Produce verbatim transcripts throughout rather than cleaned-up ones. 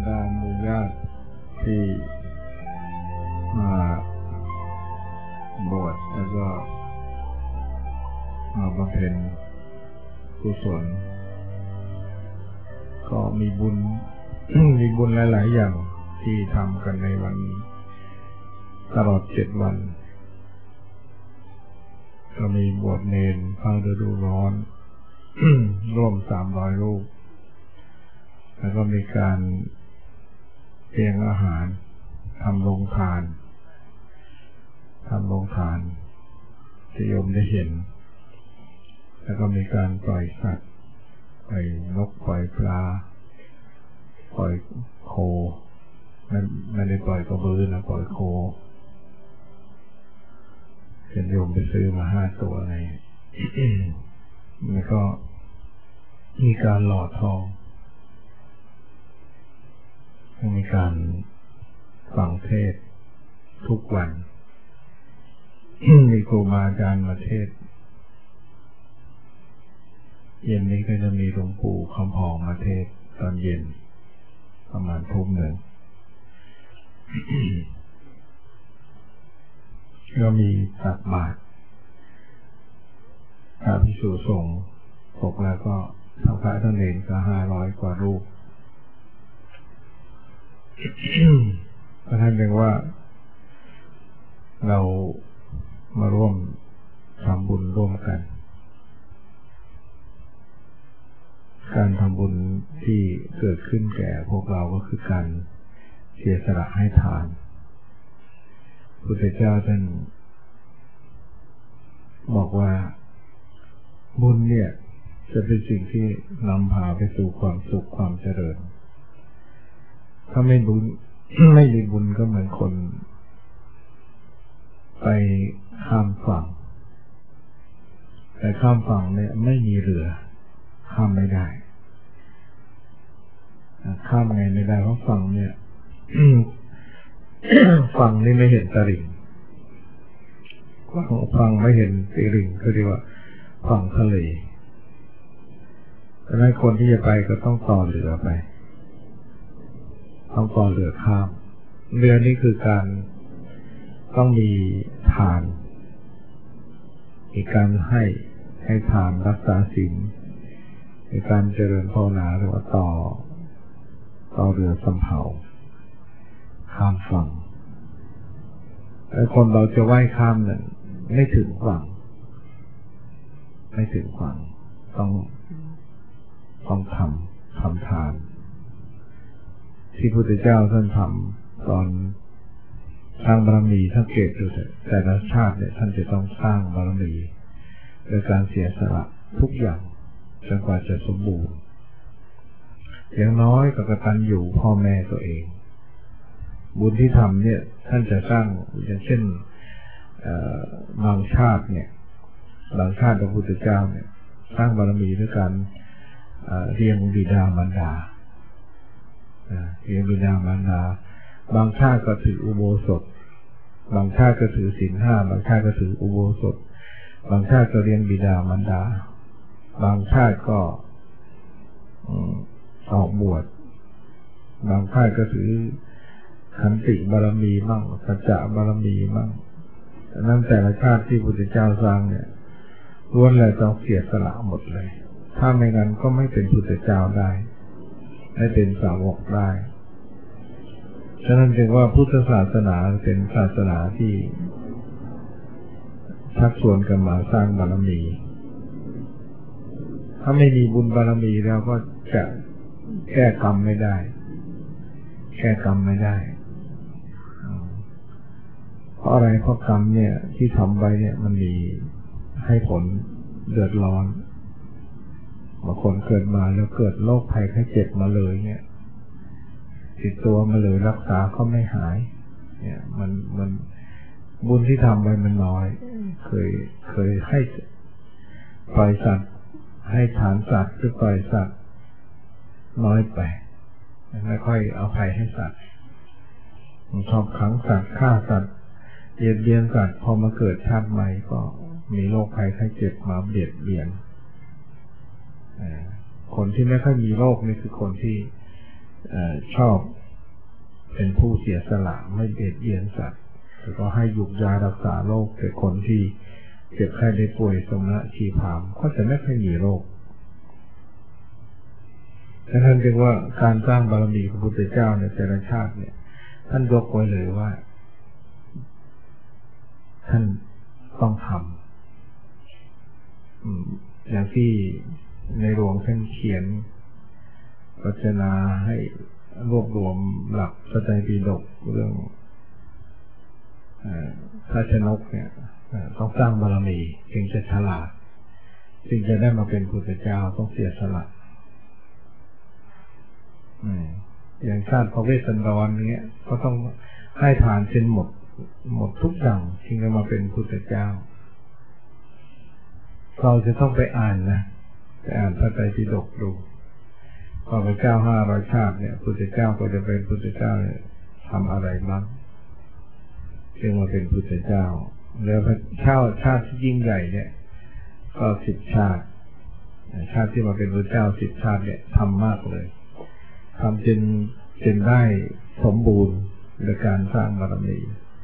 ดาหมู่ญาติที่มาบวชแล้วก็มาบำเพ็ญกุศลก็มีบุญ มีบุญหลายๆอย่างที่ทำกันในวันตลอดเจ็ดวันก็มีบวชเนรภาคฤดูร้อน ร่วมสามร้อยรูปแล้วก็มีการเตรียมอาหารทำโรงทานทำโรงทานที่โยมได้เห็นแล้วก็มีการปล่อยสัตว์ปล่อยนกปล่อยปลาปล่อยโคไม่ไม่ได้ปล่อยกระบือนะปล่อยโคเห็นโยมไปซื้อมาห้าตัวใน แล้วก็มีการหล่อทองมีการฟังเทศทุกวัน มีครูบาอาจารย์มาเทศเย็นนี้ก็จะมีหลวงปู่คำพองมาเทศตอนเย็นประมาณทุ่มหนึ่ง ก็มีตักบาตรพระภิกษุสงฆ์ตกแล้วก็ทั้งพระทั้งเนรก็ห้าร้อยกว่ารูป ก็ท่านเรียกว่าเรามาร่วมทำบุญร่วมกันการทำบุญที่เกิดขึ้นแก่พวกเราก็คือการเสียสละให้ทานพระพุทธเจ้าท่านบอกว่าบุญเนี่ยจะเป็นสิ่งที่นำพาไปสู่ความสุขความเจริญถ้าไม่บุญ ไม่มีบุญก็เหมือนคนไปข้ามฝั่งแต่ข้ามฝั่งเนี่ยไม่มีเรือข้ามไม่ได้ข้ามไงไม่ได้เพราะฝั่งเนี่ย ฝั่งนี่ไม่เห็นตลิ่งฝั่งไม่เห็นตลิ่งก็เรียกว่าฝั่งทะเลดังนั้นคนที่จะไปก็ต้องต่อเรือไปต้องต่อเรือข้ามเรือนี่คือการต้องมีทานมีการให้ให้ทานรักษาศีลในการเจริญภาวนาหรือว่าต่อต่อเรือสำเภาข้ามฝั่งแต่คนเราจะว่ายข้ามนั้นไม่ถึงฝั่งไม่ถึงฝั่งต้องต้องทำทำทานที่พระพุทธเจ้าท่านทำตอนสร้างบารมีทั้งเกตดูแต่ละชาติเนี่ยท่านจะต้องสร้างบารมีโดยการเสียสละทุกอย่างจนกว่าจะสมบูรณ์อย่างน้อยก็กตัญญูพ่อแม่ตัวเองบุญที่ทำเนี่ยท่านจะสร้างอย่างเช่นบางชาติเนี่ยบางชาติพระพุทธเจ้าเนี่ยสร้างบารมีด้วยการเลี้ยงบิดามารดาเลี้ยงบิดามารดาบางชาติก็ถืออุโบสถบางชาติก็ถือศีลห้าบางชาติก็ถืออุโบสถบางชาติก็เลี้ยงบิดามารดาบางชาติก็ออกบวชบางชาติก็ถือขันติบารมีมั่งสัจจะบารมีมั่งนั่นแต่ละชาติที่พระพุทธเจ้าสร้างเนี่ยล้วนแล้วต้องเสียสละหมดเลยถ้าไม่งั้นก็ไม่เป็นพุทธเจ้าได้ไม่เป็นสาวกได้ฉะนั้นจึงว่าพุทธศาสนาเป็นศาสนาที่ชักชวนกันมาสร้างบารมีถ้าไม่มีบุญบารมีแล้วก็จะแก้กรรมไม่ได้แก้กรรมไม่ได้เพราะอะไรเพราะกรรมเนี่ยที่ทำไว้เนี่ยมันมีให้ผลเดือดร้อนบางคนเกิดมาแล้วเกิดโรคภัยไข้เจ็บมาเลยเนี่ยติดตัวมาเลยรักษาก็ไม่หายเนี่ยมันมันบุญที่ทำไว้มันน้อยเคยเคยให้ปล่อยสัตว์ให้ฐานสัตว์หรือปล่อยสัตว์น้อยไปไม่ค่อยเอาภัยให้สัตว์ชอบขังสัตว์ฆ่าสัตว์เบียดเบียนสัตว์พอมาเกิดชาติใหม่ก็มีโรคภัยไข้เจ็บมาเบียดเบียนคนที่ไม่ค่อยมีโรคนี่คือคนที่ชอบเป็นผู้เสียสละไม่เบียดเบียนสัตว์แล้วก็ให้ยุกยารักษาโรคแต่คนที่เจ็บไข้ได้ป่วยสมณะชีพามก็จะไม่ค่อยมีโรคดังนั้นจึงว่าการสร้างบารมีพระพุทธเจ้าในแต่ละชาติเนี่ยท่านยกไว้เลยว่าท่านต้องทำอย่างที่ในหลวงท่านเขียนรจนาให้รวบรวมหลักพระไตรปิฎกเรื่องพระชนกเนี่ยต้องสร้างบารมีจึงจะฉลาดจึงจะได้มาเป็นพุทธเจ้าต้องเสียสละอย่างชาติพระเวสสันดรเนี้ยก็ต้องให้ทานจนหมดหมดทุกอย่างจึงจะมาเป็นพุทธเจ้าเราจะต้องไปอ่านนะไปอ่านพระไตรปิฎกดูพระพุทธเจ้าห้าร้อยชาติเนี่ยพุทธเจ้าก็จะเป็นพุทธเจ้าเนี่ยทำอะไรบ้างจึงมาเป็นพุทธเจ้าแล้วพระเจ้าชาติที่ยิ่งใหญ่เนี่ยก็สิบชาติชาติที่มาเป็นพระเจ้าสิบชาติเนี่ยทำมากเลยทำจนจนได้สมบูรณ์ในการสร้างบารมี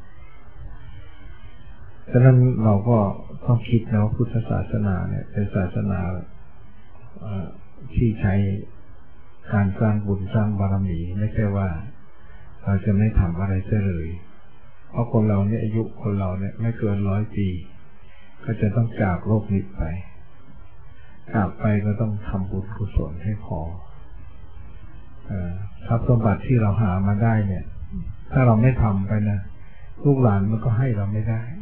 ฉะนั้นเราก็ต้องคิดนะว่าพุทธศาสนาเนี่ยเป็นศาสนาที่ใช้การสร้างบุญสร้างบารมีไม่ใช่ว่าเราจะไม่ทำอะไรเลยเพราะคนเราเนี่ยอายุคนเราเนี่ยไม่เกินร้อยปีก็จะต้องจากโลกนี้ไปจากไปก็ต้องทำบุญกุศลให้พอทรัพย์สมบัติที่เราหามาได้เนี่ยถ้าเราไม่ทำไปนะลูกหลานมันก็ให้เราไม่ได้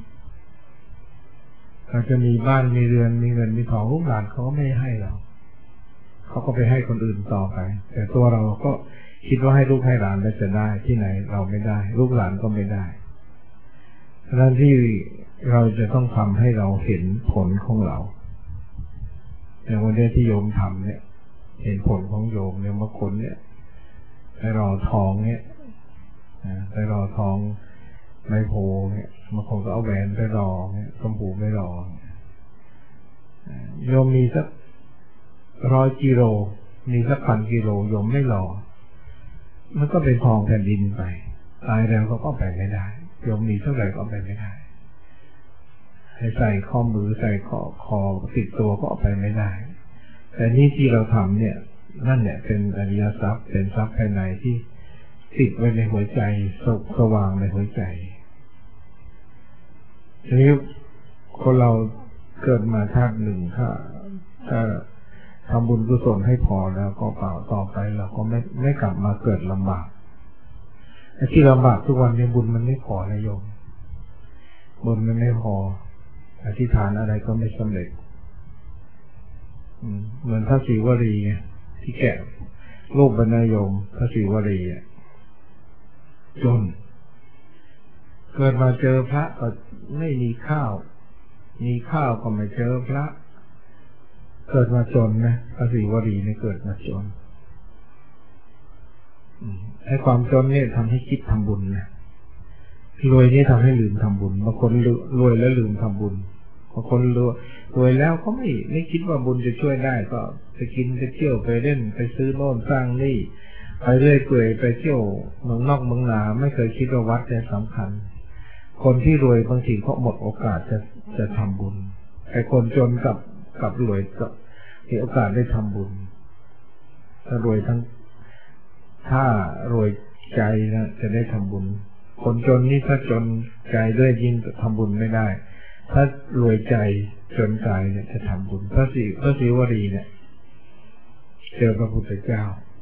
เราจะมีบ้านมีเรือนมีเงินมีทองลูกหลานเขาก็ไม่ให้เราเขาก็ไปให้คนอื่นต่อไปแต่ตัวเราก็คิดว่าให้ลูกให้หลานแล้วจะได้ที่ไหนเราไม่ได้ลูกหลานก็ไม่ได้ดังนั้นที่เราจะต้องทำให้เราเห็นผลของเราอย่างวันนี้ที่โยมทำเนี่ยเห็นผลของโยมเนี่ยบางคนเนี่ยไปรอทองเนี่ยไปรอทองไมโพเนี่ยบางคนก็เอาแหวนไปรอเนี่ยกำปูไม่รอโยมมีสักร้อยกิโลมีสักพันกิโลโยมไม่รอมันก็เป็นทองแผ่นดินไปตายแล้วก็ก็ไปไม่ได้โยมมีเท่าไหร่ก็ไปไม่ได้ให้ใส่ข้อมือใส่คอคอติดตัวก็ไปไม่ได้แต่นี่ที่เราทำเนี่ยนั่นเนี่ยเป็นอริยทรัพย์เป็นทรัพย์ภายในที่ติดไว้ในหัวใจสว่างในหัวใจทีนี้คนเราเกิดมาชาติหนึ่งถ้าถ้าทำบุญกุศลให้พอแล้วก็เปล่าต่อไปเราก็ไม่ไม่กลับมาเกิดลำบากไอ้ที่ลำบากทุกวันนี้บุญมันไม่พอนะโยมบุญมันไม่พออธิษฐานอะไรก็ไม่สำเร็จเหมือนพระศรีวลีที่แก่โลกบรรณโยมพระศรีวลีจนเกิดมาเจอพระก็ไม่มีข้าวมีข้าวก็ไม่เจอพระเกิดมาจนนะพระศรีวลีเนี่ยเกิดมาจนไอ้ความจนเนี่ยทำให้คิดทำบุญนะรวยนี่ทำให้ลืมทำบุญบางคนรวยแล้วลืมทำบุญบางคนรวยรวยแล้วก็ไม่ไม่คิดว่าบุญจะช่วยได้ก็ไปกินไปเที่ยวไปเล่นไปซื้อโน่นสร้างนี่ไปเรื่อยเปื่อยไปเที่ยวเมืองนอกเมืองนาไม่เคยคิดว่าวัดเนี่ยสำคัญคนที่รวยบางทีเขาหมดโอกาสจะจะทำบุญไอ้คนจนกับกับรวยก็มีโอกาสได้ทำบุญถ้ารวยทั้งถ้ารวยใจนะจะได้ทำบุญคนจนนี่ถ้าจนใจด้วยยิ่งทำบุญไม่ได้ถ้ารวยใจจนกายเนี่ยจะทำบุญพระศรีพระศรีวลีเนี่ยเจอพระพุทธเจ้า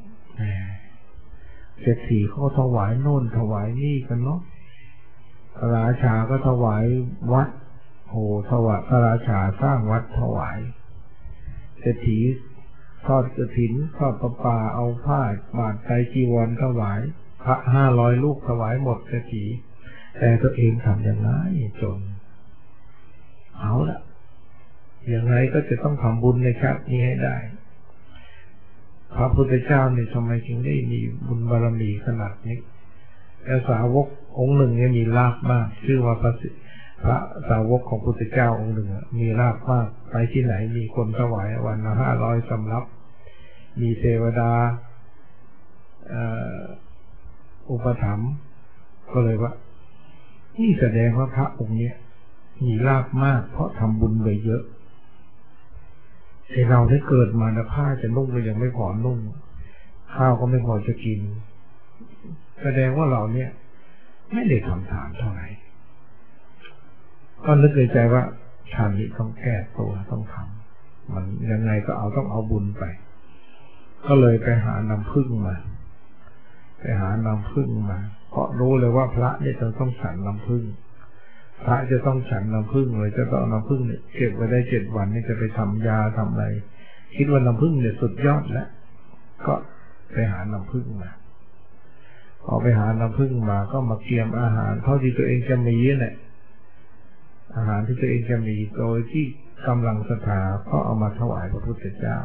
เศรษฐีเขาถวายโน่นถวายนี่กันเนาะพระราชาก็ถวายวัดโหถวายพระราชาสร้างวัดถวายเศรษฐีทอดกฐินทอดประปาเอาผ้าบาตรไตรจีวรถวายพระห้าร้อยลูกถวายหมดเศรษฐีแต่ตัวเองทำอย่างไรจนเอาละอย่างไรก็จะต้องทำบุญในชาตินี้ให้ได้พระพุทธเจ้าเนี่ยทำไมจึงได้มีบุญบารมีขนาดนี้แล้วสาวกองค์หนึ่งเนี่ยมีลาภมากชื่อว่าพระพระสาวกของพุทธเจ้าองค์หนึ่งมีลาภมากไปที่ไหนมีคนถวายวันละห้าร้อยสำรับมีเทวดาอุปถัมภ์ก็เลยว่านี่แสดงว่าพระองค์เนี้ยมีลาภมากเพราะทำบุญไปเยอะไอเราได้เกิดมาแล้วผ้าจะนุ่งก็ยังไม่พอนุ่งข้าวก็ไม่พอจะกินแสดงว่าเราเนี่ยไม่ได้ทำทานเท่าไหร่ก็นึกในใจว่าทานนี้ต้องแก้ตัวต้องทำมันยังไงก็เอาต้องเอาบุญไปก็เลยไปหาน้ำผึ้งมาไปหาน้ำผึ้งมาเพราะรู้เลยว่าพระเนี่ยจะต้องฉันน้ำผึ้งพระจะต้องฉันน้ำผึ้งเลยจะต้องเอาน้ำผึ้งเนี่ยเก็บไว้ได้เจ็ดวันนี่จะไปทำยาทำอะไรคิดว่าน้ำผึ้งเนี่ยสุดยอดแล้วก็ไปหาน้ำผึ้งมาพอไปหาน้ำผึ้งมาก็มาเตรียมอาหารเท่าที่ตัวเองจะมีเนี่ยอาหารที่ตัวเองจะมีโดยที่กำลังศรัทธาก็เอามาถวายพระพุทธเจ้า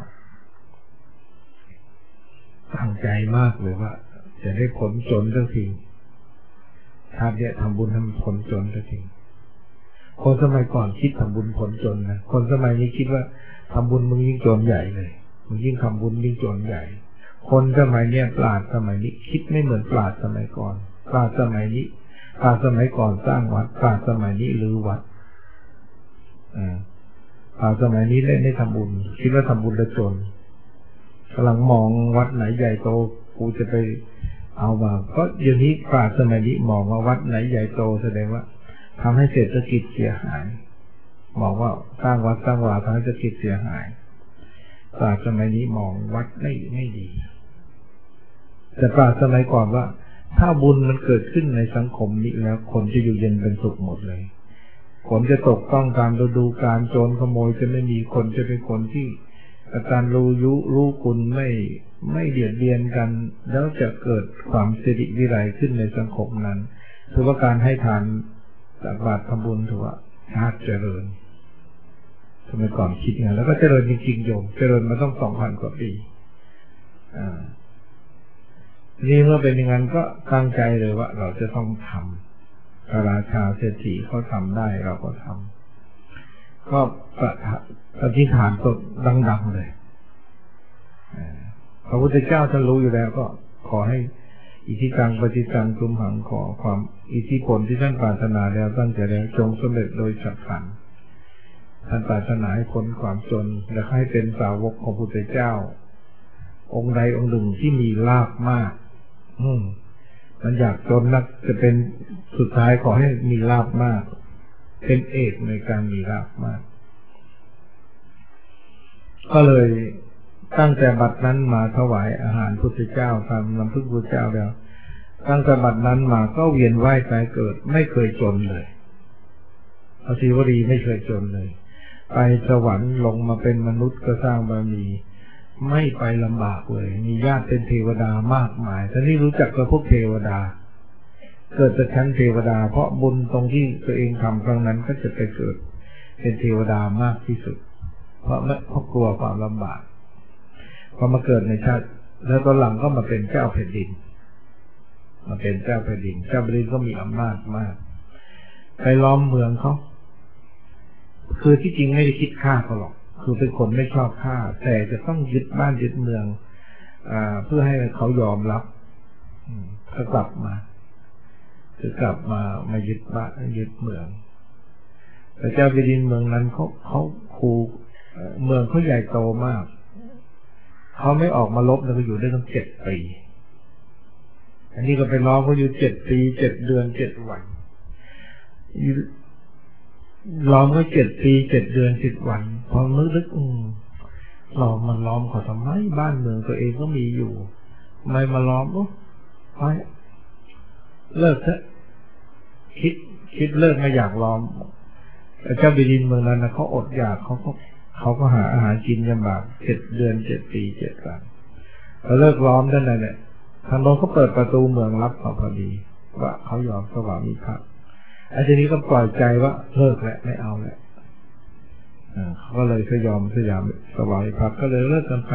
ตั้งใจมากเลยว่าจะได้ผลจนสักทีชาติเนี่ยทำบุญทำผลจนสักทีคนสมัยก่อนคิดทำบุญผลจนนะคนสมัยนี้คิดว่าทำบุญมึงยิ่งจนใหญ่เลยมึงยิ่งทำบุญยิ่งจนใหญ่คนสมัยเนี้ยปราชญ์สมัยนี้คิดไม่เหมือนปราชญ์สมัยก่อนปราชญ์สมัยนี้ปราชญ์สมัยก่อนสร้างวัดปราชญ์สมัยนี้รื้อวัดอ่าปราชญ์สมัยนี้ได้ได้ทำบุญคิดว่าทำบุญแล้วจนกำลังมองวัดไหนใหญ่โตกูจะไปเอามาก็เดี๋ยวนี้ปราชญ์สมัยนี้มองว่าวัดไหนใหญ่โตแสดงว่าทำให้เศรษฐกิจเสียหายมองว่าสร้างวัดสร้างวาทำให้เศรษฐกิจเสียหายปราชญ์สมัยนี้มองวัดไม่ไม่ดีแต่ปราชญ์สมัยก่อนว่าถ้าบุญมันเกิดขึ้นในสังคมนี้แล้วคนจะอยู่เย็นเป็นสุขหมดเลยคนจะตกต้องตามฤดูกาลโจรขโมยจะไม่มีคนจะเป็นคนที่การรู้ยุรู้คุณไม่ไม่เบียดเบียนกันแล้วจะเกิดความสิริวิไลขึ้นในสังคมนั้นถือว่าการให้ทานตักบาตรทำบุญถือว่าชาติเจริญสมัยก่อนคิดอย่างนั้นแล้วก็เจริญจริงๆโยมเจริญมาต้องสองพันกว่าปีอ่านี่เมื่อเป็นอย่างนั้นก็ตั้งใจเลยว่าเราจะต้องทำพระราชาเศรษฐีเขาทำได้เราก็ทำก็ปฏิฐานตดดังๆเลยพระพุทธเจ้าท่านรู้อยู่แล้วก็ขอให้อิทธิกังปฏิกังตุมหังขอความอิทธิพลที่ท่านปรารถนาแล้วตั้งใจแล้วจงสำเร็จโดยฉับพลันท่านปรารถนาให้พ้นความจนและให้เป็นสาวกของพระพุทธเจ้าองค์ใดองค์หนึ่งที่มีลาภมากอืมมันอยากจนนักจะเป็นสุดท้ายขอให้มีลาภมากเป็นเอกในการมีลาภมากก็เลยตั้งแต่บัดนั้นมาถวายอาหารพุทธเจ้าทำน้ำพึ่งพุทธเจ้าแล้วตั้งแต่บัดนั้นมาก็เวียนว่ายตายเกิดไม่เคยจนเลยพระศิวลีไม่เคยจนเลยไปสวรรค์ลงมาเป็นมนุษย์ก็สร้างบารมีไม่ไปลำบากเลยมีญาติเป็นเทวดามากมายท่านนี่รู้จักกับพวกเทวดาเกิดจากชั้นเทวดาเพราะบุญตรงที่ตัวเองทำครั้งนั้นก็จะไปเกิดเป็นเทวดามากที่สุดเพราะไม่เพราะกลัวความลำบากพอมาเกิดในชาติแล้วตอนหลังก็มาเป็นเจ้าแผ่นดินมาเป็นเจ้าแผ่นดินเจ้าแผ่นดินก็มีอำนาจมากไปล้อมเมืองเขาคือที่จริงไม่ได้คิดฆ่าเขาหรอกคือเป็นคนไม่ชอบฆ่าแต่จะต้องยึดบ้านยึดเมืองอ่าเพื่อให้เขายอมรับเขากลับมาคือกลับมามายึดบ้านยึดเมืองแต่เจ้าแผ่นดินเมืองนั้นเขาเขาคูเมืองเขาใหญ่โตมากเขาไม่ออกมาลบแล้วก็อยู่ได้ตั้งเจ็ดปีอันนี้ก็ไปล้อมเขาอยู่เจ็ดปีเจ็ดเดือนเจ็ดวันล้อมเขาเจ็ดปีเจ็ดเดือนสิบวันพอนึกนึกอืมล้อมมันล้อมเขาทำไมบ้านเมืองตัวเองก็มีอยู่ไม่มาล้อมโอ้ไปเลิกเถอะคิดคิดเลิกไม่อยากล้อมแต่เจ้าแผ่นดินเมืองนั้นนะเขาอดอยากเขาก็เขาก็หาอาหารกินลำบากเจ็ดเดือนเจ็ดปีเจ็ดวันพอเลิกล้อมได้เลยเนี่ยทางโน้นเขาเปิดประตูเมืองรับเขาพอดีว่าเขายอมสวามิภักดิ์ไอ้ทีนี้ก็ปล่อยใจว่าเลิกแล้วไม่เอาแล้วเขาก็เลยก็ยอมสยามสวามิภักดิ์ก็เลยเลิกกันไป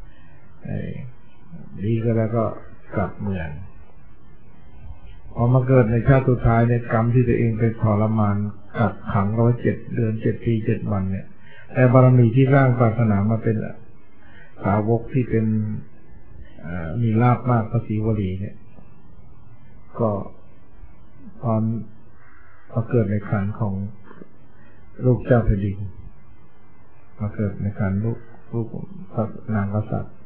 ดีก็แล้วก็กลับเมืองพอมาเกิดในชาติสุดท้ายในกรรมที่ตัวเองเป็นทรมานกักขังเอาไว้เจ็ดเดือนเจ็ดปีเจ็ดวันเนี่ยแต่บารมีที่สร้างศาสนามาเป็นสาวกที่เป็นมีลาภมากพระศรีวลีเนี่ยก็ตอนมาเกิดในครรภ์ของลูกเจ้าแผ่นดินมาเกิดในครรภ์ลูกลูกพระนางกษัตริย์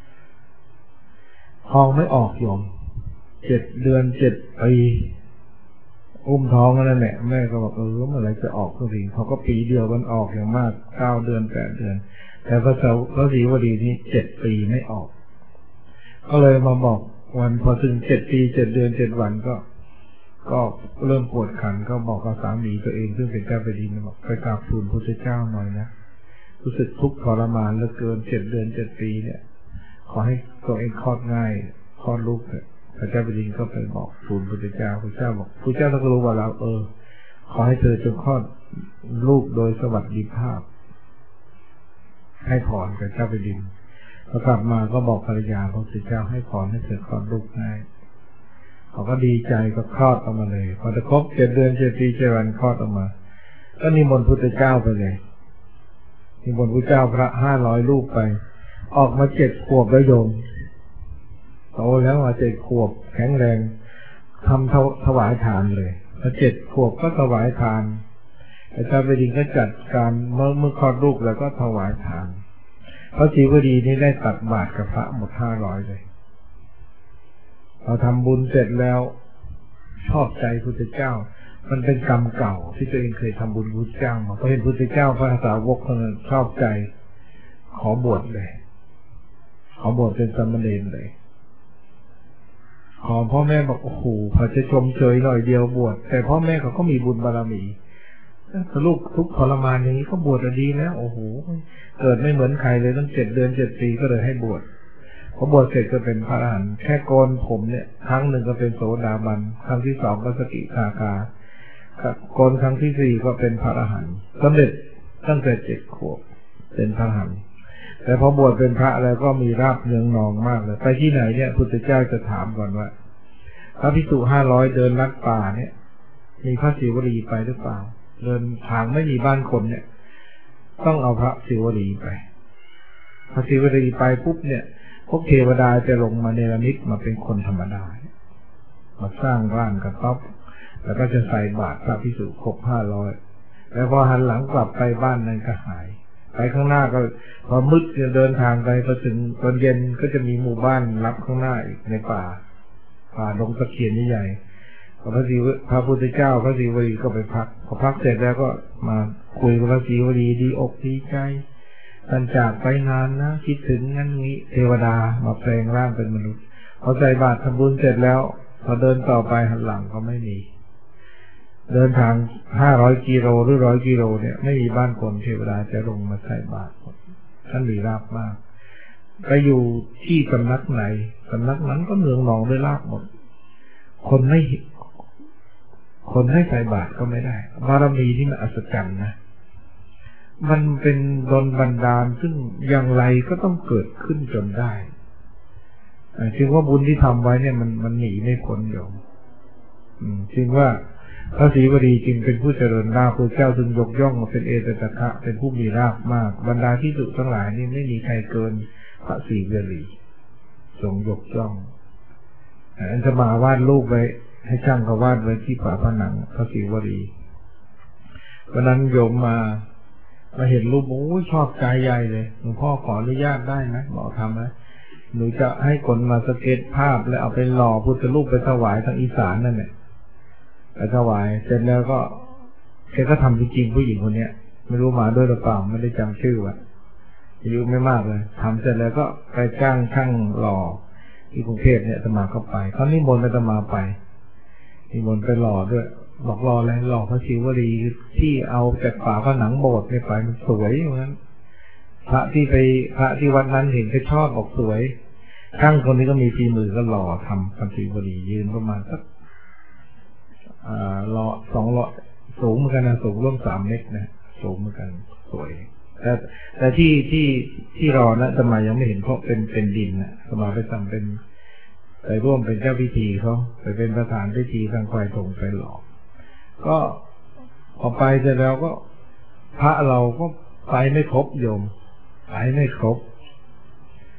ท้องไม่ออกโยมเจ็ดเดือนเจ็ดปีอุ้มท้องนั่นแหละแม่ก็บอกเออเมื่อไรจะออกสักทีเขาก็ปีเดียวกันออกอย่างมากเก้าเดือนแปดเดือนแต่พระเจ้าพระศรีวลีนี่เจ็ดปีไม่ออกก็เลยมาบอกวันพอถึงเจ็ดปีเจ็ดเดือนเจ็ดวันก็ก็เริ่มปวดขันก็บอกกับสามีตัวเองซึ่งเป็นเจ้าแผ่นดินบอกไปกราบทูลพระพุทธเจ้าหน่อยนะรู้สึกทุกข์ทรมานเหลือเกินเจ็ดเดือนเจ็ดปีเนี่ยขอให้ตัวเองคลอดง่ายคลอดลูกเนี่ยพระเจ้าแผ่นดินก็ไปบอกทูลพระพุทธเจ้าพระเจ้าบอกพระเจ้าต้องรู้ว่าเราเออขอให้เธอจงคลอดลูกโดยสวัสดิภาพให้พรกับเจ้าแผ่นดินพอกลับมาก็บอกภรรยาพระพุทธเจ้าให้พรให้เธอคลอดลูกง่ายเขาก็ดีใจก็คลอดออกมาเลยพอจะครบเจ็ดเดือนเจ็ดปีเจ็ดวันคลอดออกมาก็นิมนต์พุทธเจ้าไปเลยนิมนต์พุทธเจ้าพระห้าร้อยรูปไปออกมาเจ็ดขวบแล้วโยมโตแล้วมาเจ็ดขวบแข็งแรงทำถวายทานเลยพอเจ็ดขวบก็ถวายทานอาจารย์แผ่นดินก็จัดการเมื่อเมื่อคลอดลูกแล้วก็ถวายทานพระศรีวลีนี่ได้ตักบาตรกับพระหมดห้าร้อยเลยเราทำบุญเสร็จแล้วชอบใจพุทธเจ้ามันเป็นกรรมเก่าที่ตัวเองเคยทำบุญพุทธเจ้ามาพอเห็นพุทธเจ้าพระสาวกคนนั้นชอบใจขอบวชเลยขอบวชเป็นสามเณรเลยขอพ่อแม่บอกโอ้โหพอจะชมเชยหน่อยเดียวบวชแต่พ่อแม่เขาก็มีบุญบารมีถ้าลูกทุกทรมานอย่างนี้ก็บวชดีแล้วโอ้โหเกิดไม่เหมือนใครเลยตั้งเจ็ดเดือนเจ็ดปีก็เลยให้บวชพอบวชเสร็จก็เป็นพระอรหันต์แค่โกนผมเนี่ยครั้งหนึ่งก็เป็นโสดาบันครั้งที่สองก็สกิทาคาโกนครั้งที่สี่ก็เป็นพระอรหันต์สำเร็จตั้งแต่เจ็ดขวบเป็นพระอรหันต์แต่พอบวชเป็นพระแล้วก็มีราบเนืองนองมากเลยไปที่ไหนเนี่ยพุทธเจ้าจะถามก่อนว่าพระภิกษุห้าร้อยเดินลัดป่าเนี่ยมีพระศรีวลีไปหรือเปล่าเดินทางไม่มีบ้านคนเนี่ยต้องเอาพระศรีวลีไปพระศรีวลีไปปุ๊บเนี่ยพวกเทวดาจะลงมาเนรมิตมาเป็นคนธรรมดามาสร้างร่างกระต๊อบแล้วก็จะใส่บาตรพระภิกษุครบห้าร้อยแล้วพอหันหลังกลับไปบ้านนั้นก็หายไปข้างหน้าก็พอมืดจะเดินทางไปพอถึงตอนเย็นก็จะมีหมู่บ้านรับข้างหน้าอีกในป่าป่าดงตะเคียนใหญ่พระศรีพระพุทธเจ้าพระศรีวลีก็ไปพักพอพักเสร็จแล้วก็มาคุยกับพระศรีวลีดีอกดีใจท่านจากไปนานนะคิดถึงงั้นนี้เทวดามาแปลงร่างเป็นมนุษย์พอใส่บาตรทำบุญเสร็จแล้วพอเดินต่อไปหันหลังก็ไม่มีเดินทางห้าร้อยกิโลหรือร้อยกิโลเนี่ยไม่มีบ้านคนเทวดาจะลงมาใส่บาตรท่านมีลาภมากไปอยู่ที่สำนักไหนสำนักนั้นก็เนืองนองด้วยลาภหมดคนไม่คนให้ใส่บาตรก็ไม่ได้บารมีที่มันอัศจรรย์นะมันเป็นดลบันดาลซึ่งอย่างไรก็ต้องเกิดขึ้นจนได้จึงว่าบุญที่ทำไว้เนี่ยมันมันหนีไม่พ้นโยมจึงว่าพระศรีวลีจึงเป็นผู้เจริญลาภพระเจ้าจึงยกย่องมาเป็นเอตตะคะเป็นผู้มีลาภมากบรรดาที่สุทั้งหลายนี่ไม่มีใครเกินพระศรีวลีทรงยกย่องอันจะมาวาดรูปไว้ให้ช่างเขาวาดไว้ที่ฝาผนังพระศรีวลีวันนั้นโยมมามาเห็นรูปโอ้ยชอบใจใหญ่เลยหลวงพ่อขออนุญาตได้ไหมบอกทำไหมหนูจะให้คนมาสเก็ตภาพแล้วเอาไปหล่อพุทธรูปไปถวายทางอีสานนั่นแหละไปถวายเสร็จแล้วก็แกก็ทำจริงๆผู้หญิงคนเนี้ยไม่รู้มาด้วยหรือเปล่าไม่ได้จำชื่อว่าอายุไม่มากเลยทำเสร็จแล้วก็ไปจ้างช่างหล่อที่กรุงเทพเนี่ยอาตมาเข้าไปเขานิมนต์อาตมาไปนิมนต์ไปหล่อด้วยบอกรออะไรหล่อพระศรีวลีที่เอาจากฝาผนังโบสถ์ไปมันสวยอย่างนั้นพระที่ไปพระที่วัดนั้นเห็นเขาชอบบอกสวยช่างคนนี้ก็มีฝีมือก็หล่อทำพระศรีวลียืนประมาณสักอ่าหล่อสองหล่อสูงเหมือนกันนะสูงร่วมสามเมตรนะสูงเหมือนกันสวยแต่แต่ที่ที่ที่รอนะสมัยยังไม่เห็นเพราะเป็นเป็นดินนะสมัยไปทำเป็นไปร่วมเป็นเจ้าพิธีเขาไปเป็นประธานพิธีทางควายถงไปหล่อก็พอไปเสร็จแล้วก็พระเราก็ไปไม่ครบโยมไปไม่ครบไป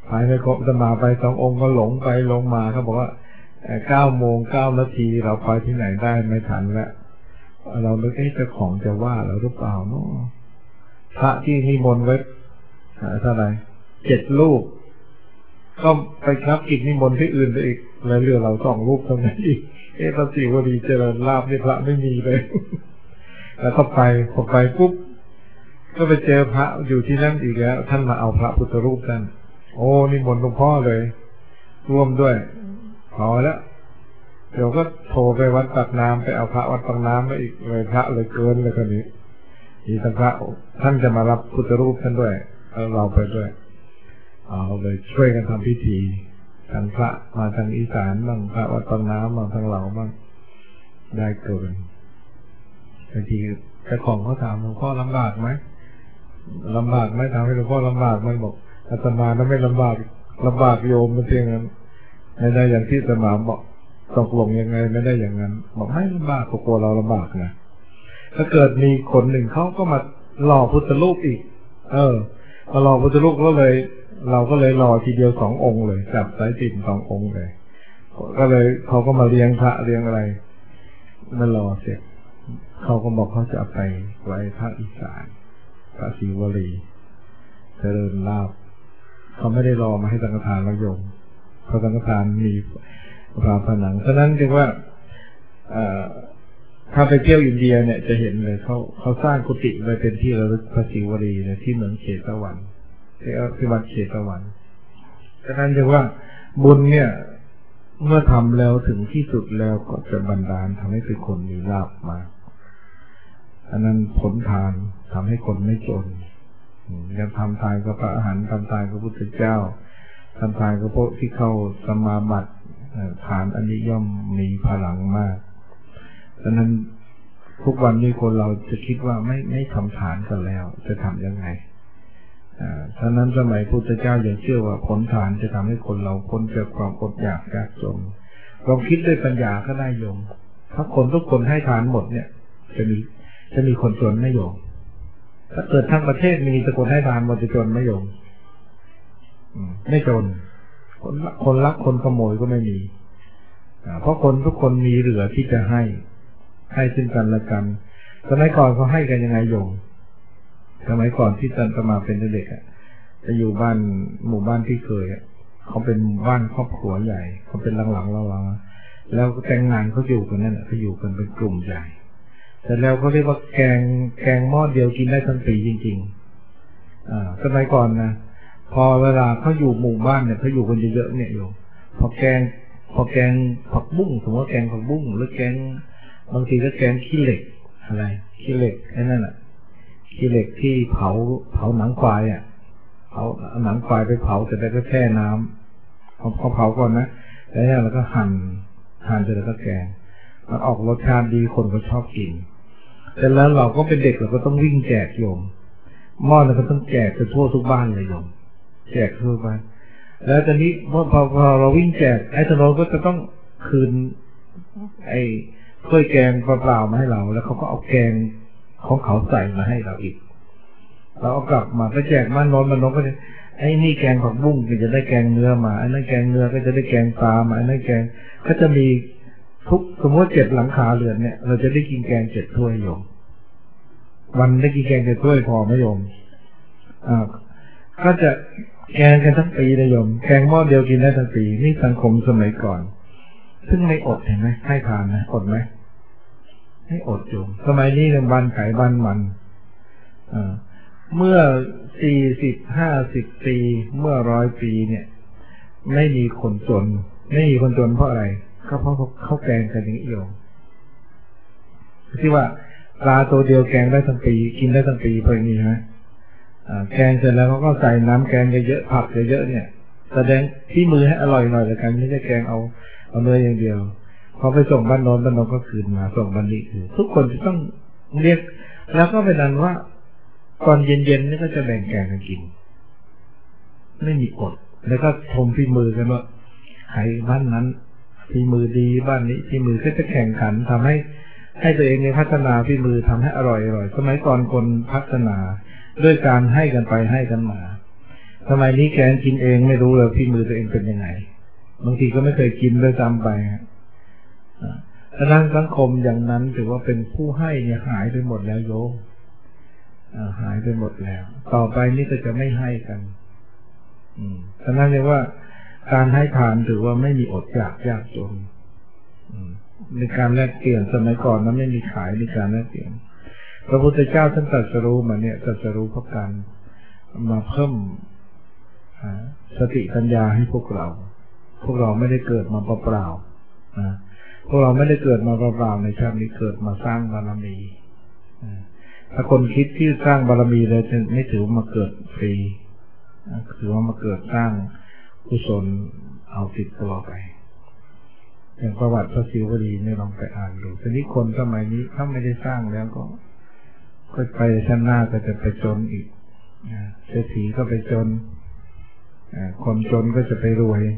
ไปไม่ครบจะมาไปสององค์ก็หลงไปลงมาเขาบอกว่าเก้าโมงเก้านาทีเราไปที่ไหนได้ไม่ทันแล้วเราเลยเอ๊ะเจ้าของจะว่าเราหรือเปล่าเนาะพระที่นิมนต์ไว้เท่าไหร่เจ็ดรูปก็ไปรับกิจนิมนต์ที่อื่นไปอีกแล้วเหลือเราสองรูปเท่านั้นอีกเอ๊ะพระศิวลีเจริญลาภนี่พระไม่มีเลยแล้วก็ไปพอไปปุ๊บก็ไปเจอพระอยู่ที่นั่นอีกแล้วท่านมาเอาพระพุทธรูปท่านโอ้นิมนต์หลวงพ่อเลยร่วมด้วยพอแล้วเดี๋ยวก็โทรไปวัดปากน้ำไปเอาพระวัดปากน้ำมาอีกเลยพระเลยเกินเลยคนนี้อีท่านพระท่านจะมารับพุทธรูปท่านด้วยแล้วเราไปด้วยเอาเลยช่วยกันทำพิธีทางพระมาทางอีสานบ้างพระวัดปากน้ำบ้างทางเราบ้างได้เกินบางทีเจ้าของเขาถามหลวงพ่อลำบากไหมลำบากไหมถามให้หลวงพ่อลำบากไหมบอกอาตมานั้นไม่ลำบากลำบากโยมมันเพียงนั้นไม่ได้อย่างที่อาตมาบอกตกลงยังไงไม่ได้อย่างนั้นบอกไม่ลำบากกลัวเราลำบากนะถ้าเกิดมีคนหนึ่งเขาก็มาหล่อพุทธรูปอีกเออมาหล่อพุทธรูปก็เลยเราก็เลยหล่อทีเดียวสององค์เลยจับสายติ่นสององค์เลยก็เลยเขาก็มาเลี้ยงพระเลี้ยงอะไรมาหล่อเสร็จเขาก็บอกเขาจะไปไว้ภาคอีสานพระศิวลีเจริญลาภเขาไม่ได้รอมาให้สังฆทานเราโยมเพราะสังฆทานมีฝาผนังฉะนั้นจึงว่าถ้าไปเที่ยวอินเดียเนี่ยจะเห็นเลยเขาเขาสร้างกุฏิไว้เป็นที่ระลึกพระศิวลีเนี่ยที่เมืองเขตวันที่ที่วัดเขตวันฉะนั้นจึงว่าบุญเนี่ยเมื่อทำแล้วถึงที่สุดแล้วก็จะบันดาลทำให้เป็นคนมีลาภมาอันนั้นผลทานทำให้คนไม่จนยังทำทานกับพระอรหันต์ทำทานกับพุทธเจ้าทำทานกับพวกที่เข้าสมาบัติทานอันนี้ย่อมมีพลังมากดังนั้นทุกวันนี้คนเราจะคิดว่าไม่ไม่ทำทานกันแล้วจะทำยังไงอ่าฉะนั้นสมัยพุทธเจ้ายังเชื่อว่าผลทานจะทำให้คนเราพ้นจากความอดอยากยากจนลองคิดด้วยปัญญาก็ได้โยมถ้าคนทุกคนให้ทานหมดเนี่ยจะมีจะมีคนจนไม่โยมถ้าเกิดทั้งประเทศมีแต่คนให้ทานหมดจะจนไม่โยมไม่จนคนคนรักคนขโมยก็ไม่มีเพราะคนทุกคนมีเหลือที่จะให้ให้ซึ่งกันและกันสมัยก่อนเขาให้กันยังไงโยมสมัยก่อนที่ตอนประมาเป็นเด็กอ่ะจะอยู่บ้านหมู่บ้านที่เคยอ่ะเขาเป็นบ้านครอบครัวใหญ่เขาเป็นหลังๆเราๆแล้วแต่งงานเขาอยู่กันนั่นแหละเขาอยู่กันเป็นกลุ่มใหญ่แต่แล้วเขาเรียกว่าแกงแกงหม้อเดียวกินได้ทั้งปีจริงๆอ่าสมัยก่อนนะพอเวลาเขาอยู่หมู่บ้านเนี่ยเขาอยู่กันเยอะๆเนี่ยโยมพอแกงพอแกงผักบุ้งสมมติว่าแกงผักบุ้งหรือแกงบางทีก็แกงขี้เหล็กอะไรขี้เหล็กไอ้นั่นอ่ะขี้เหล็กที่เผาเผาหนังควายอ่ะเผาหนังควายไปเผาเสร็จแล้วก็แช่น้ำเขาเขาเผาก่อนนะแล้วเนี่ยเราก็หั่นหั่นเสร็จแล้วก็แกงมันออกรสชาติดีคนก็ชอบกินแต่แล้วเราก็เป็นเด็กเราก็ต้องวิ่งแจกโยมหม้อเราก็ต้องแจกไปทั่วทุกบ้านเลยโยมแจกทั่วบ้านแล้วตอนนี้พอพอพอเราวิ่งแจกไอ้ตอนเราก็จะต้องคืนไอ้ถ้วยแกงเปล่าๆมาให้เราแล้วเขาก็เอาแกงของเขาใส่มาให้เราอีกเราเอากลับมาไปแจกบ้านโน้นบ้านโน้นก็จะไอ้นี่แกงผักบุ้งก็จะได้แกงเนื้อมาไอ้นั่นแกงเนื้อก็จะได้แกงปลามาไอ้นั่นแกงก็จะมีทุกสมมติเจ็ดหลังคาเรือนเนี่ยเราจะได้กินแกงเจ็ดถ้วยโยมวันได้กินแกงเจ็ดถ้วยพอไหมโยมอ่าก็จะแกงกันทั้งปีนะโยมแกงหม้อเดียวกินได้ทั้งปีนี่สังคมสมัยก่อนซึ่งไม่อดเห็นไหมให้ทานนะอดไหมให้อดโยมสมัยนี้เป็นบ้านไก่บ้านมันอ่าเมื่อสี่สิบห้าสิบปีเมื่อร้อยปีเนี่ยไม่มีคนจนไม่มีคนจนเพราะอะไรก็เพราะเขาแกงกันอย่างนี้โยมที่ว่าปลาตัวเดียวแกงได้ทั้งปีกินได้ทั้งปีเพราะอย่างนี้ฮะแกงเสร็จแล้วเขาก็ใส่น้ำแกงเยอะๆผักเยอะๆเนี่ยแสดงที่มือให้อร่อยหน่อยละกันไม่ใช่แกงเอาเอาเนื้ออย่างเดียวพอไปส่งบ้านโน้นบ้านโน้นก็คืนมาส่งบ้านนี้คือทุกคนจะต้องเรียกแล้วก็เป็นนั้นว่าตอนเย็นๆนี่ก็จะแบ่งแกงกันกินไม่มีอดแล้วก็ชมฝีมือกันว่าใครบ้านนั้นฝีมือดีบ้านนี้ฝีมือก็จะแข่งขันทำให้ให้ตัวเองในพัฒนาฝีมือทำให้อร่อยอร่อยสมัยก่อนคนพัฒนาด้วยการให้กันไปให้กันมาสมัยนี้แกกินเองไม่รู้เลยพี่มือตัวเองเป็นยังไงบางทีก็ไม่เคยกินด้วยซ้ำไปดังนั้นสังคมอย่างนั้นถือว่าเป็นผู้ให้เนี่ยหายไปหมดแล้วโยมหายไปหมดแล้วต่อไปนี่ก็จะไม่ให้กันดังนั้นเรียกว่าการให้ทานถือว่าไม่มีอดอยากยากจนในการแลกเปลี่ยนสมัยก่อนนั้นไม่มีขายในการแลกเปลี่ยนพระพุทธเจ้าท่านตรัสรู้มาเนี่ยตรัสรู้เพราะการมาเพิ่มสติปัญญาให้พวกเราพวกเราไม่ได้เกิดมาเปล่าๆนะพวกเราไม่ได้เกิดมาเปล่าๆในชาตินี้เกิดมาสร้างบารมีถ้าคนคิดที่สร้างบารมีแล้วจะไม่ถือว่ามาเกิดฟรีถือว่ามาเกิดสร้างกุศลเอาติดตัวไปอย่างประวัติพระศิวลีเนี่ยลองไปอ่านดูทีนี้คนสมัยนี้ถ้าไม่ได้สร้างแล้วก็ก็ไปชั้นหน้าก็จะไปจนอีกเศรษฐีก็ไปจนคนจนก็จะไปรวย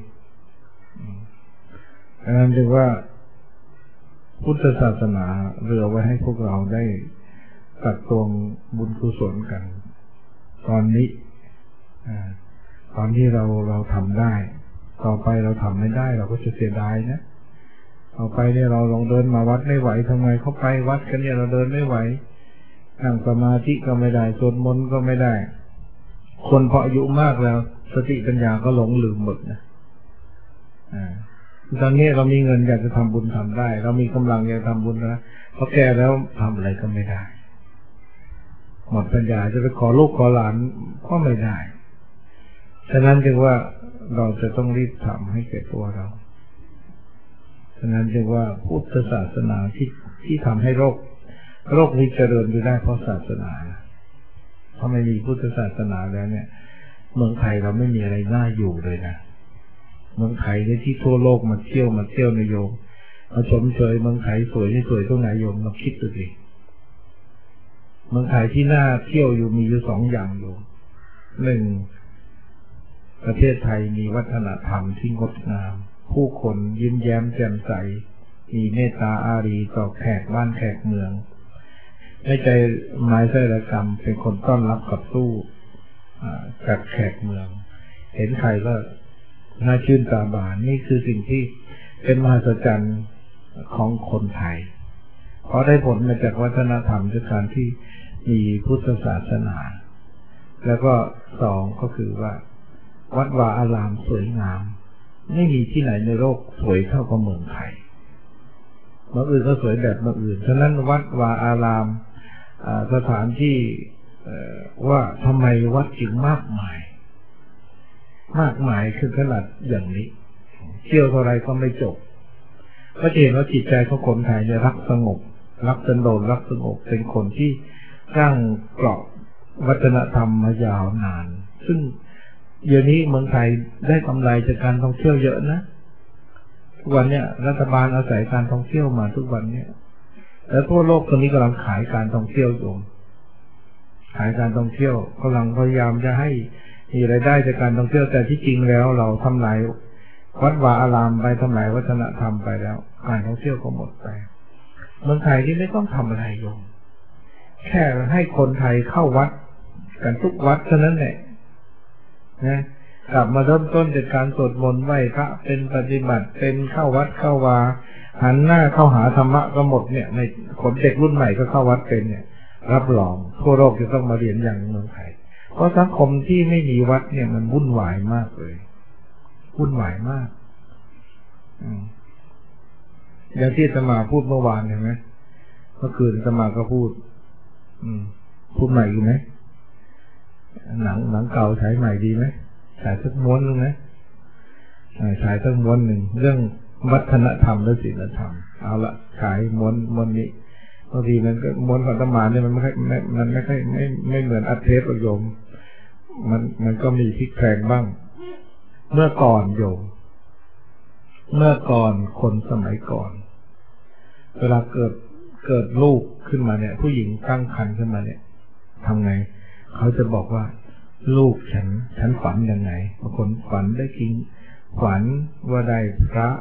ดังนั้นจึงว่าพุทธศาสนาเรือไว้ให้พวกเราได้ตักตวงบุญกุศลกันตอนนี้ตอนที่เราเราทำได้ต่อไปเราทำไม่ได้เราก็จะเสียดายนะต่อไปเนี่ยเราลองเดินมาวัดไม่ไหวทำไมเขาไปวัดกันเนี่ยเราเดินไม่ไหวนั่งสมาธิก็ไม่ได้สวดมนต์ก็ไม่ได้คนพออายุมากแล้วสติปัญญาก็หลงลืมหมดนะอ่าตอนนี้เรามีเงินอยากจะทำบุญทำได้เรามีกำลังอยากทำบุญนะพอแก่แล้วทำอะไรก็ไม่ได้หมดปัญญาจะไปขอลูกขอหลานก็ไม่ได้ฉะนั้นจึงว่าเราจะต้องรีบทำให้แก่ตัวเราฉะนั้นจึงว่าพุทธศาสนาที่ที่ทำให้โลกโลกนี้เจริญอยู่ได้เพราะศาสนาถ้าไม่มีพุทธศาสนาแล้วเนี่ยเมืองไทยเราไม่มีอะไรน่าอยู่เลยนะเมืองไทยเนี่ยที่ทั่วโลกมาเที่ยวมาเที่ยวในโยมมาชมเชยเมืองไทยสวยที่สวยตรงไหนโยมเราคิดดูดิเมืองไทยที่น่าเที่ยวอยู่มีอยู่สองอย่างอยู่หนึ่งประเทศไทยมีวัฒนธรรมที่งดงามผู้คนยิ้มแย้มแจ่มใสมีเมตตาอารีต่อแขกบ้านแขกเมืองไม่ใจไม้ไส้ระกรรมเป็นคนต้อนรับกับสู้กับแขกเมืองเห็นใครก็น่าชื่นตาบานนี่คือสิ่งที่เป็นมหัศจรรย์ของคนไทยเพราะได้ผลมาจากวัฒนธรรมจากการที่มีพุทธศาสนาแล้วก็สองก็คือว่าวัดวาอารามสวยงามไม่มีที่ไหนในโลกสวยเท่ากับเมืองไทยเมืองอื่นก็สวยแบบเมืองอื่นฉะนั้นวัดวาอารามสถานที่ว่าทำไมวัดจึงมากมายมากมายคือขนาดอย่างนี้เที่ยวเท่าไรก็ไม่จบก็เห็นว่าจิตใจของคนไทยเนี่ยรักสงบรักสันโดษรักสงบเป็นคนที่สร้างเกราะวัฒนธรรมมายาวนานซึ่งเดี๋ยวนี้เมืองไทยได้กำไรจากการท่องเที่ยวเยอะนะทุกวันเนี่ยรัฐบาลอาศัยการท่องเที่ยวมาทุกวันเนี่ยแล้วทั่วโลกตอนนี้กำลังขายการท่องเที่ยวอยู่ขายการท่องเที่ยวกำลังพยายามจะให้มีรายได้จากการท่องเที่ยวแต่ที่จริงแล้วเราทำลายวัดวาอารามไปทำลายวัฒนธรรมไปแล้วการท่องเที่ยวก็หมดไปเมืองไทยที่ไม่ต้องทำอะไรโยมแค่ให้คนไทยเข้าวัดกันทุกวัดเท่านั้นแหละนะกลับมาเริ่มต้นจากการสวดมนต์ไหว้พระเป็นปฏิบัติเป็นเข้าวัดเข้าวาหันหน้าเข้าหาธรรมะก็หมดเนี่ยในคนเด็กรุ่นใหม่ก็เข้าวัดเป็นเนี่ยรับรองทั่วโลกจะต้องมาเรียนอย่างเมืองไทยเพราะสังคมที่ไม่มีวัดเนี่ยมันวุ่นวายมากเลยวุ่นวายมากอย่างที่อาตมาพูดเมื่อวานเห็นไหมเมื่อคืนอาตมาก็พูดพูดใหม่อยู่ไหมหนังหนังเก่าฉายใหม่ดีไหมฉายสักม้วนนึงนะฉายสักม้วนหนึ่งเรื่องวัฒนธรรมและศีลธรรมเอาละฉายม้วนม้วนนี้บางทีมันก็ม้วนของธรรมะเนี่ยมันไม่ค่อยมันไม่ค่อยไม่ไม่เหมือนอัดเทปโยมมันมันก็มีพลิกแพลงบ้างเมื่อก่อนโยมเมื่อก่อนคนสมัยก่อนเวลาเกิดเกิดลูกขึ้นมาเนี่ยผู้หญิงตั้งครรภ์ขึ้นมาเนี่ยทำไงเขาจะบอกว่าลูกฉันฉันฝันยังไงบางคนฝันได้กินฝันว่าได้พระ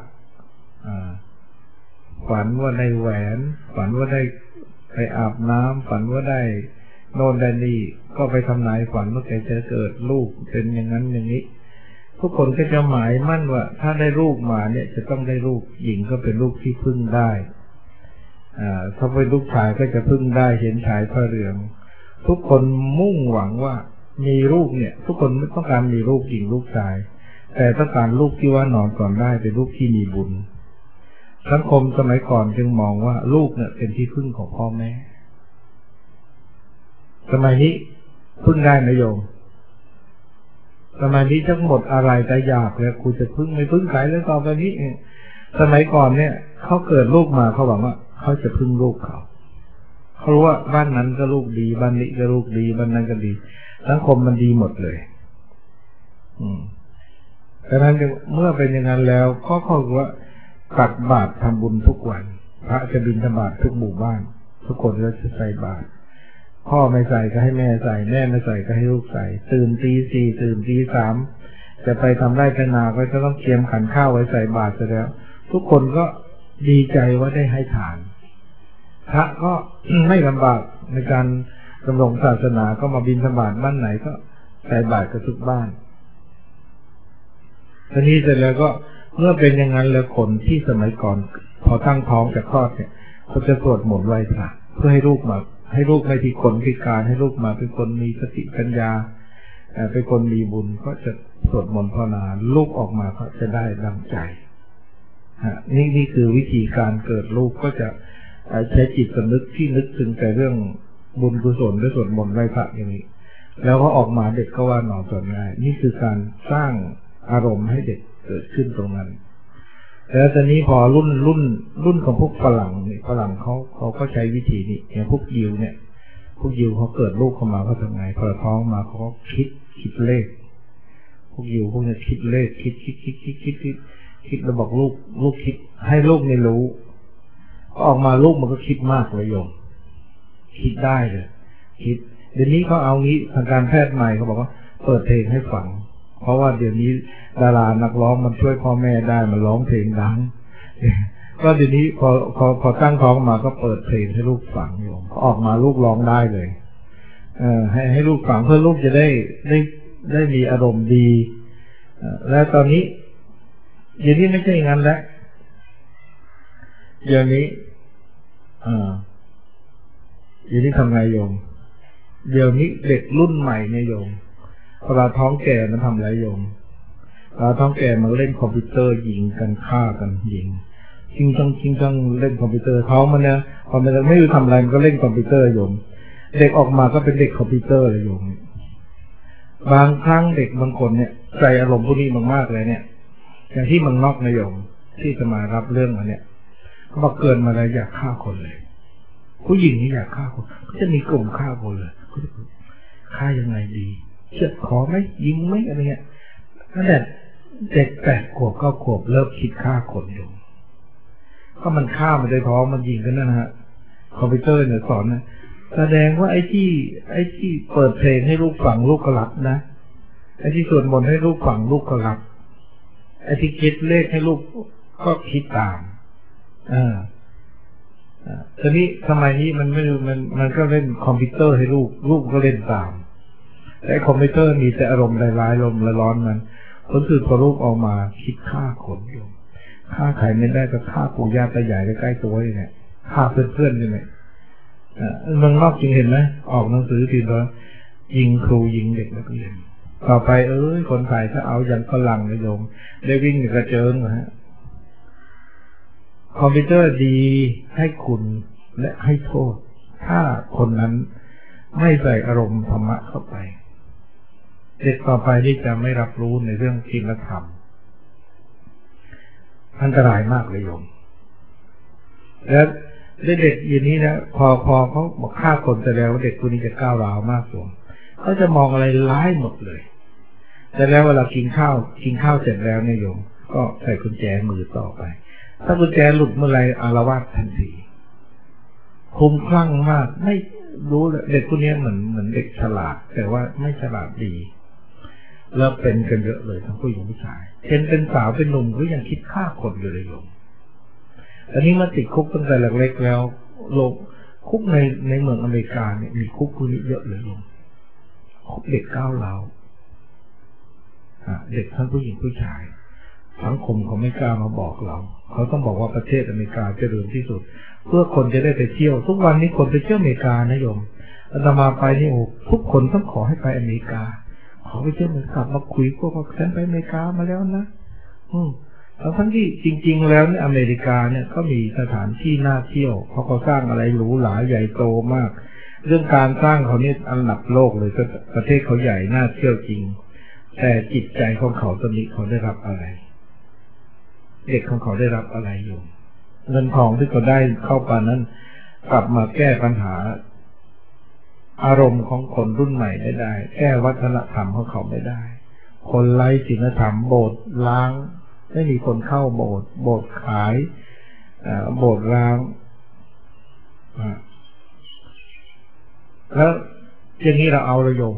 ฝันว่าได้แหวนฝันว่าได้ไปอาบน้ำฝันว่าได้โน่นได้นี่ก็ไปทำนายฝันว่าแกจะเกิดลูกเป็นอย่างนั้นอย่างนี้ทุกคนก็จะหมายมั่นว่าถ้าได้ลูกมาเนี่ยจะต้องได้ลูกหญิงก็เป็นลูกที่พึ่งได้อ่าถ้าเป็นลูกชายก็จะพึ่งได้เห็นฉายพระเรืองทุกคนมุ่งหวังว่ามีลูกเนี่ยทุกคนไม่ต้องการมีลูกหญิงลูกชายแต่ต้องการลูกที่ว่านอนก่อนได้เป็นลูกที่มีบุญสังคมสมัยก่อนจึงมองว่าลูกเนี่ยเป็นที่พึ่งของพ่อแม่สมัยนี้พึ่งได้ไหมโยมสมัยนี้ทั้งหมดอะไรแต่อยากแล้วกูจะพึ่งไม่พึ่งใครแล้วต่อไปนี้สมัยก่อนเนี่ยเขาเกิดลูกมาเขาหวังว่าเขาจะพึ่งลูกเขาเขารู้ว่าบ้านนั้นก็ลูกดีบ้านนี้ก็ลูกดีบ้านนั้นก็ดีสังคมมันดีหมดเลยอืมดังนั้นเมื่อเป็นอย่างนั้นแล้วก็เขาว่าตักบาตรทำบุญทุกวันพระจะบิณฑบาตทุกหมู่บ้านทุกคนก็จะใส่บาตรพ่อไม่ใส่ก็ให้แม่ใส่แม่ไม่ใส่ก็ให้ลูกใส่ตื่นตีสี่ตื่นตีสามจะไปทำไร่ทำนาก็จะต้องเตรียมขันข้าวไว้ใส่บาตรซะแล้วทุกคนก็ดีใจว่าได้ให้ทานพระก็ ไม่ลำบากในการดำรงศาสนาก็มาบิณฑบาตบ้านไหนก็ใส่บาตรกับทุกบ้านทีนี้เสร็จแล้วก็เมื่อเป็นอย่างนั้นแล้วคนที่สมัยก่อนพอตั้งท้องจะคลอดเนี่ยเขาจะสวดมนต์ไหว้พระเพื่อให้ลูกมาให้ลูกไม่พิกลพิการให้ลูกมาเป็นคนมีสติปัญญาเป็นคนมีบุญก็จะสวดมนต์ภาวนาลูกออกมาก็จะได้ดังใจนี่นี่คือวิธีการเกิดลูกก็จะใช้จิตสำนึกที่นึกถึงแต่เรื่องบุญกุศลด้วยสวดมนต์ไหว้พระอย่างนี้แล้วก็ออกมาเด็กก็ว่าหนอสอนง่ายนี่คือการสร้างอารมณ์ให้เด็กเกิดขึ้นตรงนั้นแล้วตอนนี้พอรุ่นรุ่นรุ่นของพวกฝรั่งเนี่ยฝรั่งเขาเขาก็ใช้วิธีนี้อย่างพวกยิวเนี่ยพวกยิวเขาเกิดลูกเข้ามาเขาทำไงพอท้องมาเขาก็คิดคิดเลขพวกยิวพวกนี้คิดเลขคิดคิดคิดคิดคิดคิดคิดแล้วบอกลูกลูกคิดให้ลูกไม่รู้ออกมาลูกมันก็คิดมากเลยโยมคิดได้เลยคิดเดี๋ยวนี้เขาเอางี้ทางการแพทย์ใหม่เขาบอกว่าเปิดเพลงให้ฟังเพราะว่าเดี๋ยวนี้ดารานักร้องมันช่วยพ่อแม่ได้มันร้องเพลงดังก็เดี๋ยวนี้พอพอพอตั้งท้องมาก็เปิดเพลงให้ลูกฟังโยมออกมาลูกร้องได้เลยเออให้ให้ลูกฟังเพื่อลูกจะได้ได้ได้มีอารมณ์ดีแล้วตอนนี้เดี๋ยวนี้ไม่ใช่อย่างนั้นแล้วเดี๋ยวนี้อ่าเดี๋ยวนี้ทำไงโยมเดี๋ยวนี้เด็กรุ่นใหม่เนี่ยโยมเวลาท้องแก่มันทำอะไรโยมเวลาท้องแก่มันเล่นคอมพิวเตอร์ยิงกันฆ่ากันยิงจริงจังจริงจังเล่นคอมพิวเตอร์ท้องมันเนี่ยพอมันไม่รู้ทำอะไรมันก็เล่นคอมพิวเตอร์โยมเด็กออกมาก็เป็นเด็กคอมพิวเตอร์เลยโยมบางครั้งเด็กบางคนเนี่ยใส่อารมณ์พวกนี้มากๆเลยเนี่ยอย่างที่มันนอกนะโยมที่จะมารับเรื่องอันเนี้ยเขาบอกเกินมาแล้วอยากฆ่าคนเลยผู้หญิงนี่อยากฆ่าคนจะมีกลุ่มฆ่าคนเลยฆ่ายังไงดีเชือดคอไหมยิงไหมอะไรเงี้ยนั่นแหละเด็กแปดขวบเก้าขวบเริ่มคิดฆ่าคนอยู่ก็มันฆ่ามันได้ท้องมันยิงกันนะฮะคอมพิวเตอร์เนี่ยสอนนะแสดงว่าไอ้ที่ไอ้ที่เปิดเพลงให้ลูกฟังลูกก็รับนะไอ้ที่สวดมนต์ให้ลูกฟังลูกก็รับไอ้ที่คิดเลขให้ลูกก็คิดตามอ่าทีนี้สมัยนี้มันไม่มันมันก็เล่นคอมพิวเตอร์ให้ลูกลูกก็เล่นตามแต่คอมพิวเตอร์มีแต่อารมณ์ร้ายๆลมละร้อนมันผลคือพอลูกออกมาคิดฆ่าคนอยู่ฆ่าใครไม่ได้ก็ฆ่าปู่ย่าตายายใกล้ๆตัวนี่แหละฆ่าเพื่อนๆนี่แหละอ่ามันนอกจริงเห็นไหมออกหนังสือทีละยิงครูยิงเด็กนักเรียนต่อไปเอ้ยคนไทยถ้าเอายันฝรั่งเลยโยมได้วิ่งกระเจิงนะฮะคอมพิวเตอร์ดีให้คุณและให้โทษถ้าคนนั้นไม่ใส่อารมณ์ธรรมะเข้าไปเด็กต่อไปที่จะไม่รับรู้ในเรื่องศีลธรรมอันตรายมากเลยโยมแล้วเด็กอย่างนี้นะพอพอเขาบอกฆ่าคนแต่แล้วเด็กคนนี้จะก้าวร้าวมากโยมเขาจะมองอะไรร้ายหมดเลยแต่แล้วเวลากินข้าวกินข้าวเสร็จแล้วเนี่ยโยมก็ใส่กุญแจมือต่อไปถ้ากุญแจหลุดเมื่อไรอาละวาดทันทีคลุ้มคลั่งมากไม่รู้เลยเด็กคนนี้เหมือนเหมือนเด็กฉลาดแต่ว่าไม่ฉลาดดีแล้วเป็นกันเยอะเลยทั้งผู้หญิงผู้ชายเห็นเป็นสาวเป็นหนุ่มก็ยังคิดฆ่าคนอยู่เลยโยมอันนี้มาติดคุกตั้งแต่เล็กๆแล้วโลกคุกในในเมืองอเมริกาเนี่ยมีคุกพวกนี้เยอะเลยโยมคุกเด็กก้าวร้าวเด็กทั้งผู้หญิงผู้ชายสังคมเขาไม่กล้ามาบอกเราเขาต้องบอกว่าประเทศอเมริกาเจริญที่สุดเพื่อคนจะได้ไปเที่ยวทุกวันนี้คนไปเที่ยวอเมริกานะโยมอาตมาไปนี่โอ้ทุกคนต้องขอให้ไปอเมริกาขอไปเที่ยวอเมริกามาคุยพวกว่าฉันไปอเมริกามาแล้วนะอืมแล้วทั้งที่จริงๆแล้วเนี่ยอเมริกาเนี่ยก็มีสถานที่น่าเที่ยวเพราะเขาสร้างอะไรหรูหราใหญ่โตมากเรื่องการสร้างเขาเนี่ยอันดับโลกเลยก็ประเทศเขาใหญ่น่าเที่ยวจริงแต่จิตใจของเขาตอนนี้เขาได้รับอะไรเด็กของเขาได้รับอะไรอยู่เงินทองที่เขาได้เข้าไปนั้นกลับมาแก้ปัญหาอารมณ์ของคนรุ่นใหม่ไม่ได้แก้วัฒนธรรมของเขาไม่ได้คนไร้ศีลธรรมโบสถ์ล้างไม่มีคนเข้าโบสถ์โบสถ์ขายโบสถ์ร้างแล้วอย่างนี้เราเอาระยม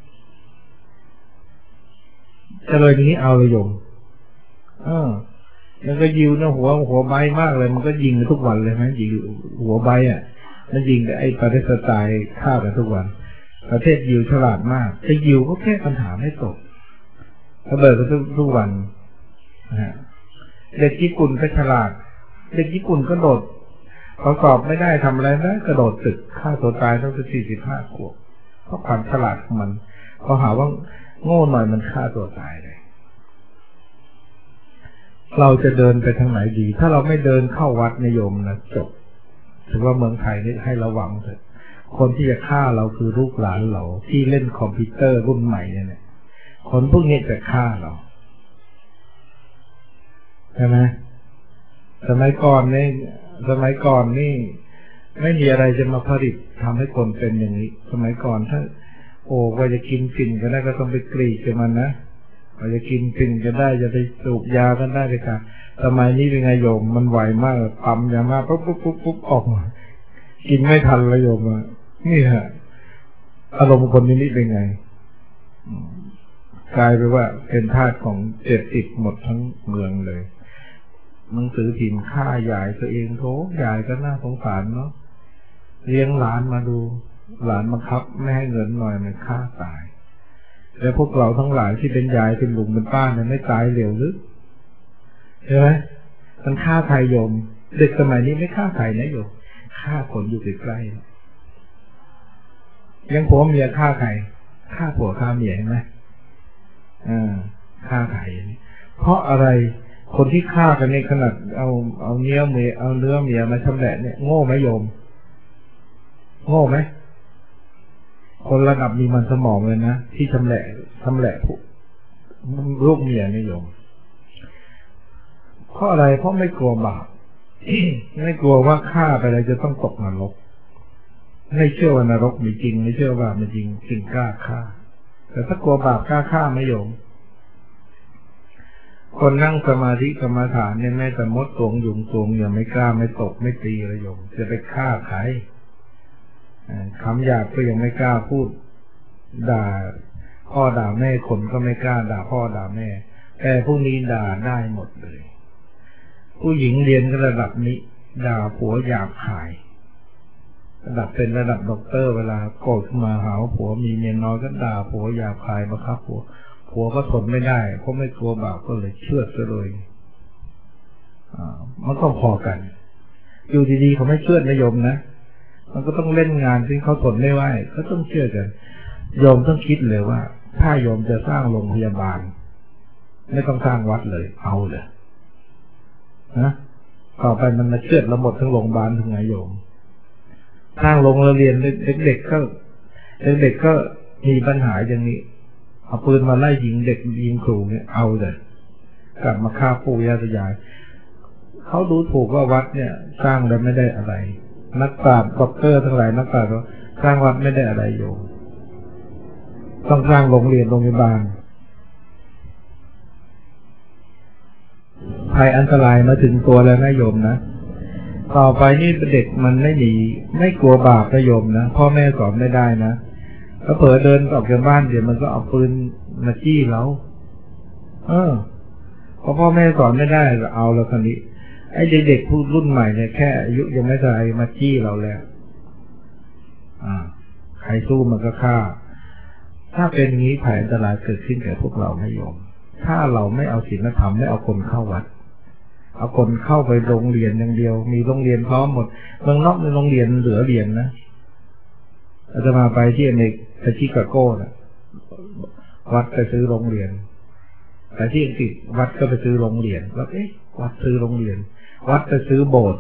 เจริญอย่างนี้เอาระยมเออมันก็ยิวนะหัวหัวใบมากเลยมันก็ยิงทุกวันเลยไหมยิงหัวใบอ่ะมันยิงไอ้ประเทศสไตล์ฆ่ากันทุกวันประเทศยิวฉลาดมากแต่ยิวก็แก้ปัญหาไม่ตกระเบิดกันทุกทุกวันเด็กญี่ปุ่นก็ฉลาดเด็กญี่ปุ่นก็โดดเขาสอบไม่ได้ทำอะไรได้กระโดดตึกฆ่าตัวตายตั้งแต่สี่สิบห้าขวบเพราะความฉลาดของมันเขาหาว่าโง่หน่อยมันฆ่าตัวตายเลยเราจะเดินไปทางไหนดีถ้าเราไม่เดินเข้าวัดนิยมนะจบถือว่าเมืองไทยนี่ให้ระวังเถอะคนที่จะฆ่าเราคือลูกหลานเราที่เล่นคอมพิวเตอร์รุ่นใหม่เนี่ยคนพวกนี้จะฆ่าเราใช่ไหมสมัยก่อนนี่สมัยก่อนนี่ไม่มีอะไรจะมาผลิตทำให้คนเป็นอย่างนี้สมัยก่อนถ้าโอ้ว่าจะกินฝิ่นก็ได้ก็ต้องไปกรีดกับมันนะว่าจะกินฝิ่นก็ได้จะไปสูบยากันได้เลยค่ะสมัยนี้เป็นไงโยมมันไวมากปั๊มยามาปุ๊บปุ๊บปุ๊บปุ๊บออกมากินไม่ทันเลยโยมอ่ะนี่ฮะอารมณ์คนนี้นี่เป็นไงกลายไปว่าเป็นทาสของเจ็ดสิบหมดทั้งเมืองเลยหนังสือพิมพ์ฆ่ายายตัวเองโถยายก็น่าสงสารเนาะเลี้ยงหลานมาดูหลานบังคับไม่ให้เงินหน่อยมันฆ่าตายแล้วพวกเราทั้งหลายที่เป็นยายเป็นลุงเป็นป้าเนี่ยไม่ตายเร็วหรือใช่ไหมมันฆ่าใครโยมเด็กสมัยนี้ไม่ฆ่าใครนะโยมฆ่าคนอยู่ใกล้ๆยังผัวเมียฆ่าใครฆ่าผัวฆ่าเมียเห็นไหมอ่าฆ่าใครเพราะอะไรคนที่ฆ่ากันในขนาดเอาเอาเนื้อเมียเอาเนื้อเมียมาชำแหละเนี่ยโง่ไหมโยมโง่ไหมคนระดับมีมันสมองเลยนะที่ชำแหละชำแหละผู้ลูกเมียนี่โยมเพราะอะไรเพราะไม่กลัวบาป ไม่กลัวว่าฆ่าไปแล้วจะต้องตกนรกไม่เชื่อว่านรกมีจริงไม่เชื่อว่ามันจริงจึงกล้าฆ่าแต่ถ้ากลัวบาปกล้าฆ่าไม่โยมคนนั่งสมาธิกรรมฐานเนี่ยแม้แต่มดตวงยุงตวงเนี่ยไม่กล้าไม่ตกไม่ตีเลยโยมจะไปฆ่าใครคำหยาบก็ยังไม่กล้าพูดด่าพ่อด่าแม่คนก็ไม่กล้าด่าพ่อด่าแม่แต่พวกนี้ด่าได้หมดเลยผู้หญิงเรียนระดับนี้ด่าผัวหยาบคายระดับเป็นระดับด็อกเตอร์เวลาโกรธมาหาผัวมีเมียน้อยก็ด่าผัวหยาบคายบังคับผัวผัวก็ทนไม่ได้เพราะไม่กลัวบาปก็เลยเชื่อซะเลยอ่ามันก็พอกันอยู่ดีๆเขาไม่เชื่อนะโยมนะมันก็ต้องเล่นงานที่เขาทนไม่ไหวเขาต้องเชื่อกันโยมต้องคิดเลยว่าถ้าโยมจะสร้างโรงพยาบาลไม่ต้องสร้างวัดเลยเอาเลยนะต่อไปมันมาเชื่อเราหมดทั้งโรงพยาบาลทั้งไงโยมสร้างโรงเรียนเด็กๆก็เด็กๆก็มีปัญหาอย่างนี้เอาปืนมาไล่ยิงเด็กยิงครูเนี่ยเอาเลยกลับมาฆ่าปู่ย่าตายายเขาดูถูกว่าวัดเนี่ยสร้างแล้วไม่ได้อะไรนักปราชญ์ด็อกเตอร์ทั้งหลายนักปราชญ์ก็สร้างวัดไม่ได้อะไรโยมต้องสร้างโรงเรียนโรงพยาบาลภัยอันตรายมาถึงตัวแล้วนะโยมนะต่อไปนี่เด็กมันไม่หนีไม่กลัวบาปนะโยมนะพ่อแม่สอนไม่ได้นะถ้าเผลอเดินออกจากบ้านเดี๋ยวมันก็เอาปืนมาจี้เราเออพอพ่อแม่สอนไม่ได้ก็เอาแล้วคนนี้ไอ้เด็กๆผู้รุ่นใหม่เนี่ยแค่อายุยังไม่เท่าไหร่มาจี้เราแล้วอ่าใครสู้มันก็ฆ่าถ้าเป็นงี้ภัยอันตรายเกิดขึ้นแก่พวกเราไม่ยอมถ้าเราไม่เอาศีลธรรมไม่เอาคนเข้าวัดเอาคนเข้าไปโรงเรียนอย่างเดียวมีโรงเรียนพร้อมหมดเมืองนอกในโรงเรียนเหลือเรียนนะอาจะมาไปที่อเมริกาชิคาโก้นะวัดไปซื้อโรงเรียนแต่ที่อังกฤษวัดก็ไปซื้อโรงเรียนแล้วเอ๊ะวัดซื้อโรงเรียนวัดไปซื้อโบสถ์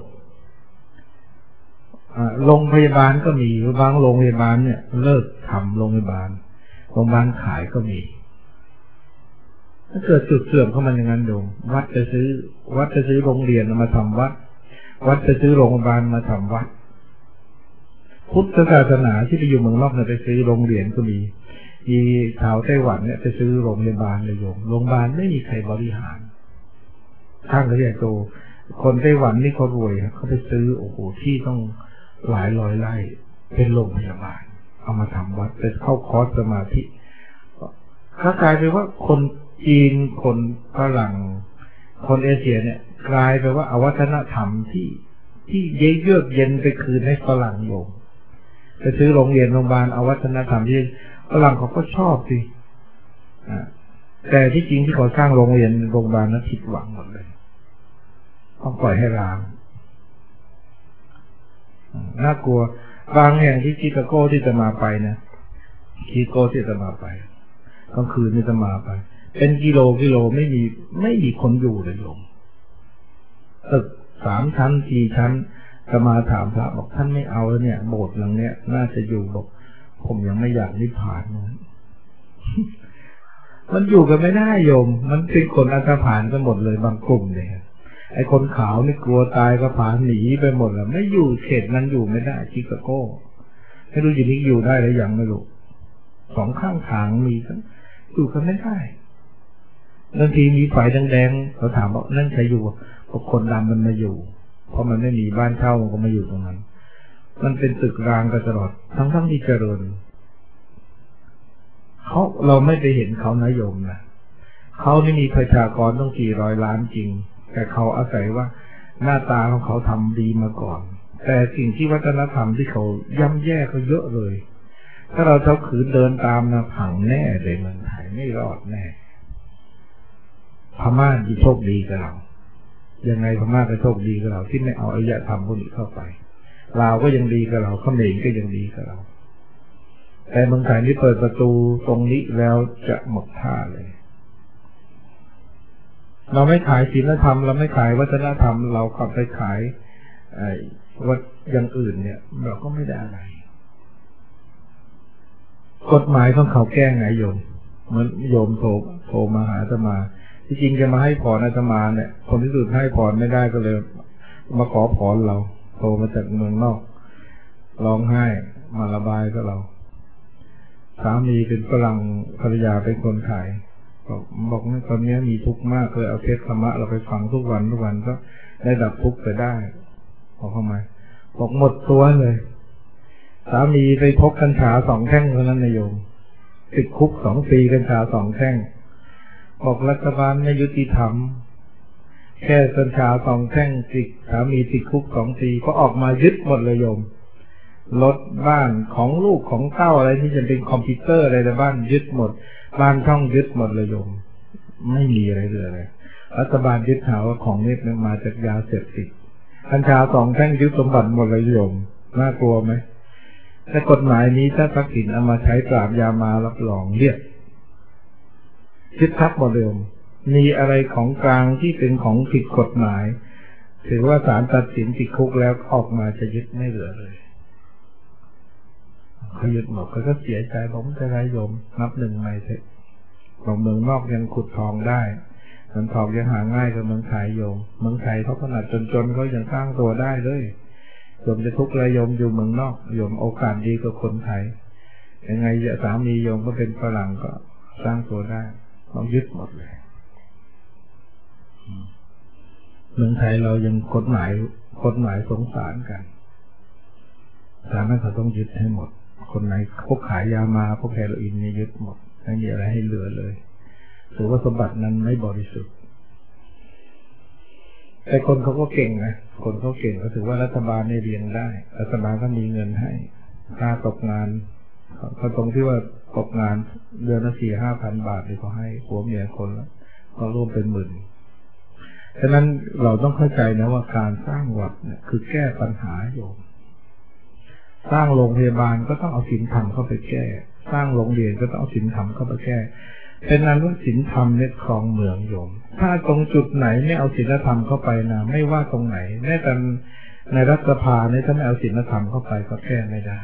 โรงพยาบาลก็มีบางโรงพยาบาลเนี่ยเลิกทำโรงพยาบาลโรงพยาบาลขายก็มีถ้าเกิดจุดเสื่อมเข้ามาอย่างนั้นโยมวัดจะซื้อวัดจะซื้อโรงเรียนมาทำวัดวัดจะซื้อโรงพยาบาลมาทำวัดพุทธศาสนาที่ไปอยู่เมืองนอกเนี่ยไปซื้อโรงเรียนก็มีมีชาวไต้หวันเนี่ยไปซื้อโรงพยาบาลเลยโยมโรงพยาบาลไม่มีใครบริหารช่างเขาใหญ่โตคนไต้หวันนี่เขารวยเขาไปซื้อโอ้โหที่ต้องหลายร้อยไร่เป็นโรงพยาบาลเอามาทำวัดไปเข้าคอร์สสมาธิก็กลายเป็นว่าคนจีนคนฝรั่งคนเอเชียเนี่ยกลายไปว่าเอาวัฒนธรรมที่ที่เยือกเย็นไปคืนให้ฝรั่งโยมไปซื้อโรงเรียนโรงพยาบาลเอาวัฒนธรรมที่ฝรั่งเขาก็ชอบสิแต่ที่จริงที่เขาสร้างโรงเรียนโรงพยาบาลนั้นผิดหวังหมดเลยต้องปล่อยให้ร้างน่ากลัวบางแห่งที่ชิคาโกที่จะมาไปนะชิคาโกที่จะมาไปกลางคืนนี่จะมาไปเป็นกิโลกิโลไม่มีไม่มีคนอยู่เลยโยมตึกสามชั้นสี่ชั้นจะมาถามพระบอกท่านไม่เอาแล้วเนี่ยโบสถ์หลังเนี้ยน่าจะอยู่บอกผมยังไม่อยากนิพพานนะมันอยู่กันไม่ได้โยมมันเป็นคนอันธพาลกันหมดเลยบางกลุ่มเลยไอ้คนขาวนี่กลัวตายก็ผาหนีไปหมดแล้วไม่อยู่เขตนั้นอยู่ไม่ได้ชิคาโกไม่รู้อยู่นี่อยู่ได้หรือยังไม่รู้สองข้างทางมีกันอยู่กันไม่ได้บางทีมีไฟแดงๆเขาถามว่านั่นใครอยู่บอกคนดำมันมาอยู่เพราะมันไม่มีบ้านเช่ามันก็มาอยู่ตรงนั้นมันเป็นตึกรางกันตลอดทั้งๆที่เจริญเขาเราไม่ไปเห็นเขานะโยมนะเขานี่มีประชากรต้องกี่ร้อยล้านจริงแต่เขาอาศัยว่าหน้าตาของเขาทำดีมาก่อนแต่สิ่งที่วัฒนธรรมที่เขาย่ำแย่เขาเยอะเลยถ้าเราเท่าขืนเดินตามนะผังแน่เลยเมืองไทยไม่รอดแน่พม่าดีโชคดีกับเรายังไงพม่าก็โชคดีกับเราที่ไม่เอาอารยธรรมพวกนี้เข้าไปลาวก็ยังดีกับเราเขมรก็ยังดีกับเราแต่เมืองไทยนี่เปิดประตูตรงนี้แล้วจะหมดท่าเลยเราไม่ขายศีลธรรมเราไม่ขายวัฒนธรรมเรากลับไปขายไอ้วัดอย่างอื่นเนี่ยเราก็ไม่ได้อะไรกฎหมายของเขาแก้ไงโยมเหมือนโยมโทรโทรมาหาอาตมาที่จริงจะมาให้พรอาตมาเนี่ยคนที่สุดให้พรไม่ได้ก็เลยมาขอพรเราโทรมาจากเมืองนอกร้องไห้มาระบายกับเราสามีเป็นฝรั่งภรรยาเป็นคนไทยบอกบอกว่าตอนนี้มีทุกข์มากเลยเอาเทศธรรมะเราไปฟังทุกวันทุกวันก็ได้ดับทุกข์ไปได้บอกทำไมบอกหมดตัวเลยสามีไปพกกัญชาสองแท่งเท่านั้นนายโยมติดคุกสองปีกัญชาสองแท่งบอกรัฐบาลไม่ยุติธรรมแค่กัญชาสองแท่งติดสามีติดคุกสองปีก็ออกมายึดหมดเลยโยมรถบ้านของลูกของเต้าอะไรที่จะเป็นคอมพิวเตอร์อะไรในบ้านยึดหมดบ้านช่องยึดหมดเลยโยมไม่มีอะไรเหลือเลยรัฐบาลยึดหาว่าของนี้มันมาจากยาเสพติดกัญชาสองแท่งยึดสมบัติหมดเลยโยมน่ากลัวไหมแต่กฎหมายนี้ถ้าทักษิณเอามาใช้ปราบยามารับรองเรียกยึดทักหมดเลยมีอะไรของกลางที่เป็นของผิดกฎหมายถือว่าศาลตัดสินติดคุกแล้วออกมาจะยึดไม่เหลือเลยเขายึดหมดเขาก็เสียใจผมจะไรโยมนับหนึ่งใหม่เถอะของเมืองนอกยังขุดทองได้เงินทองยังหาง่ายกว่าเมืองไทยโยมเมืองไทยเขาขนาดจนๆเขายังสร้างตัวได้เลยโยมจะทุกข์อะไรโยมอยู่เมืองนอกโยมโอกาสดีกว่าคนไทยยังไงสามีโยมก็เป็นฝรั่งก็สร้างตัวได้เรายึดหมดเลยเมืองไทยเรายังกฎหมายกฎหมายสงสารกันศาลนั้นเขาต้องยึดให้หมดคนไหนพวกขายยามาพวกเฮโรอีนนี่ยึดหมดไม่มีอะไรให้เหลือเลยถือว่าสมบัตินั้นไม่บริสุทธิ์แต่คนเขาก็เก่งนะคนเขาเก่งก็ถือว่ารัฐบาลเนี่ยเลี้ยงได้รัฐบาลก็มีเงินให้ค่าตกงานเขาตรงที่ว่าตกงานเดือนละสี่ห้าพันบาทเลยเขาให้ผัวเมียคนละก็รวมเป็นหมื่นฉะนั้นเราต้องเข้าใจนะว่าการสร้างวัดเนี่ยคือแก้ปัญหาโยมสร้างโรงพยาบาลก็ต้องเอาศีลธรรมเข้าไปแก้สร้างโรงเรียนก็ต้องเอาศีลธรรมเข้าไปแก้เป็นนั้นว่าศีลธรรมเนี่ยครองเมืองโยมถ้าตรงจุดไหนไม่เอาศีลธรรมเข้าไปนะไม่ว่าตรงไหนแม้แต่ในรัฐสภาเนี่ยถ้าไม่เอาศีลธรรมเข้าไปก็แก้ไม่ได้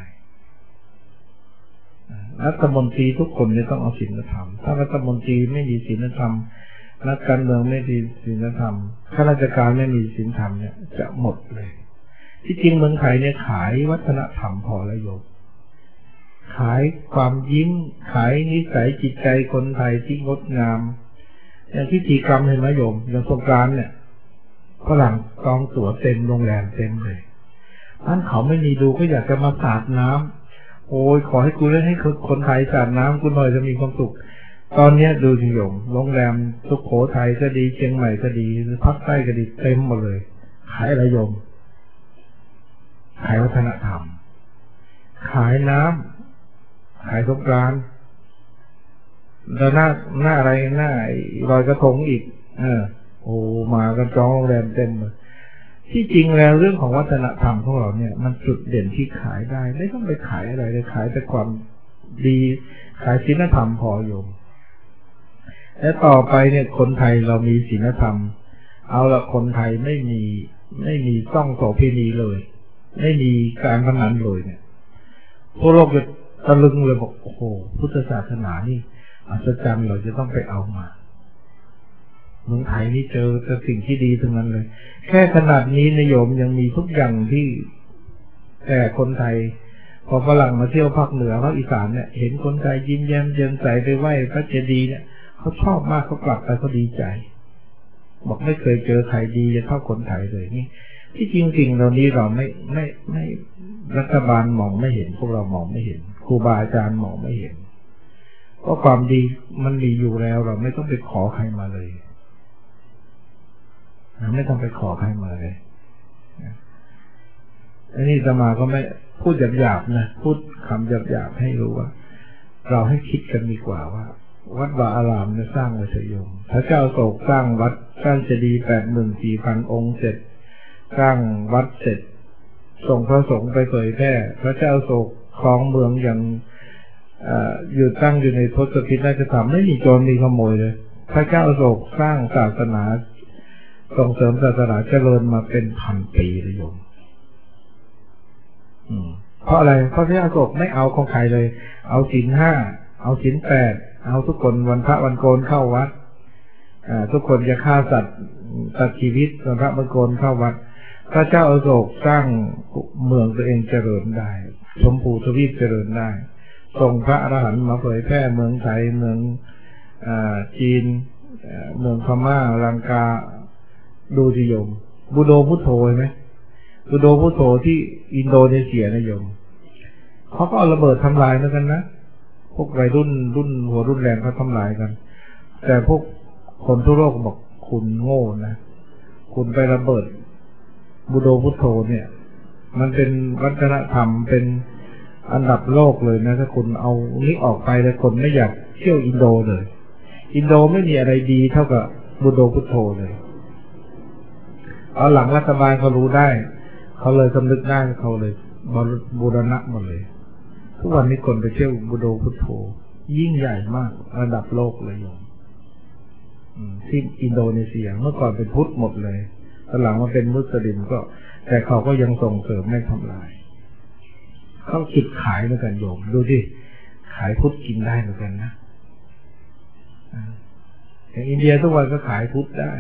รัฐมนตรีทุกคนเนี่ยต้องเอาศีลธรรมถ้ารัฐมนตรีไม่มีศีลธรรมนักการเมืองไม่มีศีลธรรมข้าราชการไม่มีศีลธรรมเนี่ยจะหมดเลยที่จริงเมืองไทยเนี่ยขายวัฒนธรรมพอแล้วโยมขายความยิ้มขายนิสัยจิตใจคนไทยที่งดงามอย่างพิธีกรรมเห็นไหมโยมอย่างสงกรานต์เนี่ยฝรั่งกองตั๋วเต็มโรงแรมเต็มเลยท่านเขาไม่มีดูก็อยากจะมาสาดน้ำโอ้ยขอให้กูได้ให้คนไทยสาดน้ำกูหน่อยจะมีความสุขตอนนี้ดูสิโยมโรงแรมสุโขทัยก็ดีเชียงใหม่ก็ดีหรือภาคใต้ก็ดีเต็มหมดเลยขายอะไรโยมขายวัฒนธรรมขายน้ำขายสงกรานต์แล้วหน้าหน้าอะไรหน้าลอยกระทงอีกเออโอ้มากันจองโรงแรมเต็มเลยที่จริงแล้วเรื่องของวัฒนธรรมของเราเนี่ยมันจุดเด่นที่ขายได้ไม่ต้องไปขายอะไรเลยขายแต่ความดีขายศีลธรรมพอโยมและต่อไปเนี่ยคนไทยเรามีศีลธรรมเอาละคนไทยไม่มีไม่มีต้องโสเภณีเลยไม่มีการพนันเลยเนี่ยพวกโลกจะตะลึงเลยบอกโอ้โหพุทธศาสนานี่อัศจรรย์เราจะต้องไปเอามาเมืองไทยนี่เจอแต่สิ่งที่ดีทั้งนั้นเลยแค่ขนาดนี้นโยมยังมีทุกอย่างที่แต่คนไทยพอฝรั่งมาเที่ยวภาคเหนือภาคอีสานเนี่ยเห็นคนไทยยิ้มแย้มเยินใสไปไหว้พระเจดีย์เนี่ยเขาชอบมากเขากลับไปเขาดีใจบอกไม่เคยเจอใครดีเท่าคนไทยเลยนี่ที่จริงสิ่งเหล่านี้เราไม่ไม่ไม่รัฐบาลมองไม่เห็นพวกเรามองไม่เห็นครูบาอาจารย์มองไม่เห็นเพราะความดีมันมีอยู่แล้วเราไม่ต้องไปขอใครมาเลยไม่ต้องไปขอใครมาเลยอันนี้อาตมาก็ไม่พูดหยาบๆนะพูดคำหยาบๆให้รู้ว่าเราให้คิดกันดีกว่าว่าวัดวาอารามเนี่ยสร้างไว้เฉยโยมพระเจ้าโศกสร้างวัดสร้างเจดีย์แปดหมื่นสี่พันองค์เสร็จสร้างวัดเสร็จส่งพระสงฆ์ไปเผยแพร่พระเจ้าโศกครองเมืองอย่างอยู่ตั้งอยู่ในทศพิธราชธรรมไม่มีโจรมีขโมยเลยพระเจ้าโศกสร้างศาสนาส่งเสริมศาสนาเจริญมาเป็นพันปีเลยโยมเพราะอะไรเพราะพระเจ้าโศกไม่เอาของใครเลยเอาศีลห้าเอาศีลแปดเอาทุกคนวันพระวันโกนเข้าวัดทุกคนจะฆ่าสัตว์ตัดชีวิตวันพระวันโกนเข้าวัดพระเจ้าอโศกสร้างเมืองตัวเองเจริญได้ชมพูทวีปเจริญได้ส่งพระอรหันต์มาเผยแพร่เมืองไทยเมืองจีนเมืองพม่าลังกาดูสิโยมบูโดพุทโธเห็นไหมบูโดพุทโธที่อินโดนีเซียนะโยมเขาก็เอาระเบิดทำลายเหมือนกันนะพวกวัยรุ่นรุ่นหัวรุ่นแรงเขาทำลายกันแต่พวกคนทั่วโลกบอกคุณโง่นะคุณไประเบิดบูโดพุทโธเนี่ยมันเป็นวัฒนธรรมเป็นอันดับโลกเลยนะถ้าคุณเอานี้ออกไปแล้วคนไม่อยากเที่ยวอินโดเลยอินโดไม่มีอะไรดีเท่ากับบูโดพุทโธเลยเอาหลังรัฐบาลเขารู้ได้เขาเลยสำนึกได้เขาเลยบูรณะหมดเลยทุกวันนี้คนไปเที่ยวบูโดพุทโธยิ่งใหญ่มากระดับโลกเลยโยมที่อินโดนีเซียเมื่อก่อนเป็นพุทธหมดเลยตอนหลังมาเป็นมุสลิมก็แต่เขาก็ยังส่งเสริมไม่ทำลายเขาคิดขายเหมือนกันโยมดูดิขายพุทธกินได้เหมือนกันนะอย่างอินเดียทุกวันก็ขายพุทธได้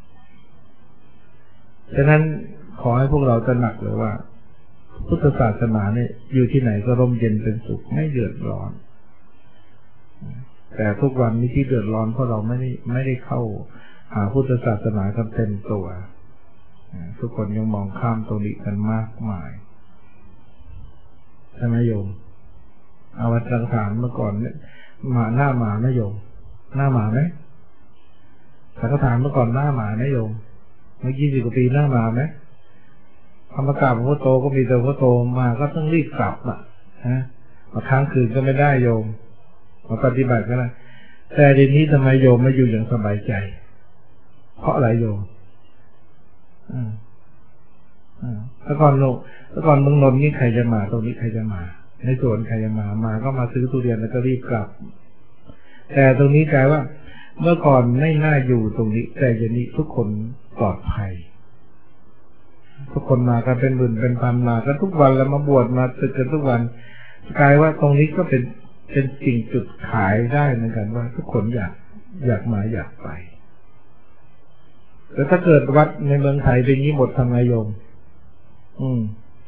ฉะนั้นขอให้พวกเราตระหนักเลยว่าพุทธศาสนาเนี่ยอยู่ที่ไหนก็ร่มเย็นเป็นสุขไม่เดือดร้อนแต่ทุกวันนี้ที่เดือดร้อนเพราะเราไม่ได้ไม่ได้เข้าหาพุทธศาสนากันเต็มตัวทุกคนยังมองข้ามตรงนี้กันมากมายใช่ไหมโยมเอาวัดสังขารเมื่อก่อนเนี่ยมาหน้าหมานะโยมหน้าหมาไหมสังขารเมื่อก่อนหน้าหมานะโยมเมื่อยี่สิบกว่าปีหน้าหมาไหมธรรมกราบหลวงพ่อโตก็มีแต่หลวงพ่อโตมาก็ต้องรีบกลับอ่ะฮะมาค้างคืนก็ไม่ได้โยมมาปฏิบัติก็ได้แต่เดี๋ยวนี้ทำไมโยมไม่อยู่อย่างสบายใจเพราะอะไรโยมอืมอืมแล้วก่อนโลกแล้วก่อนเมืองนนท์นี่ใครจะมาตรงนี้ใครจะมาในสวนใครจะมามาก็มาซื้อทุเรียนแล้วก็รีบกลับแต่ตรงนี้กลายว่าเมื่อก่อนไม่น่าอยู่ตรงนี้แต่เดี๋ยวนี้ทุกคนปลอดภัยทุกคนมากันเป็นหมื่นเป็นพันมากันทุกวันแล้วมาบวชมาตึกกันทุกวันกลายว่าตรงนี้ก็เป็นเป็นสิ่งจุดขายได้เหมือนกันว่าทุกคนอยากอยากมาอยากไปแต่ถ้าเกิดวัดในเมืองไทยเป็นนี้หมดทำไงโยมอืม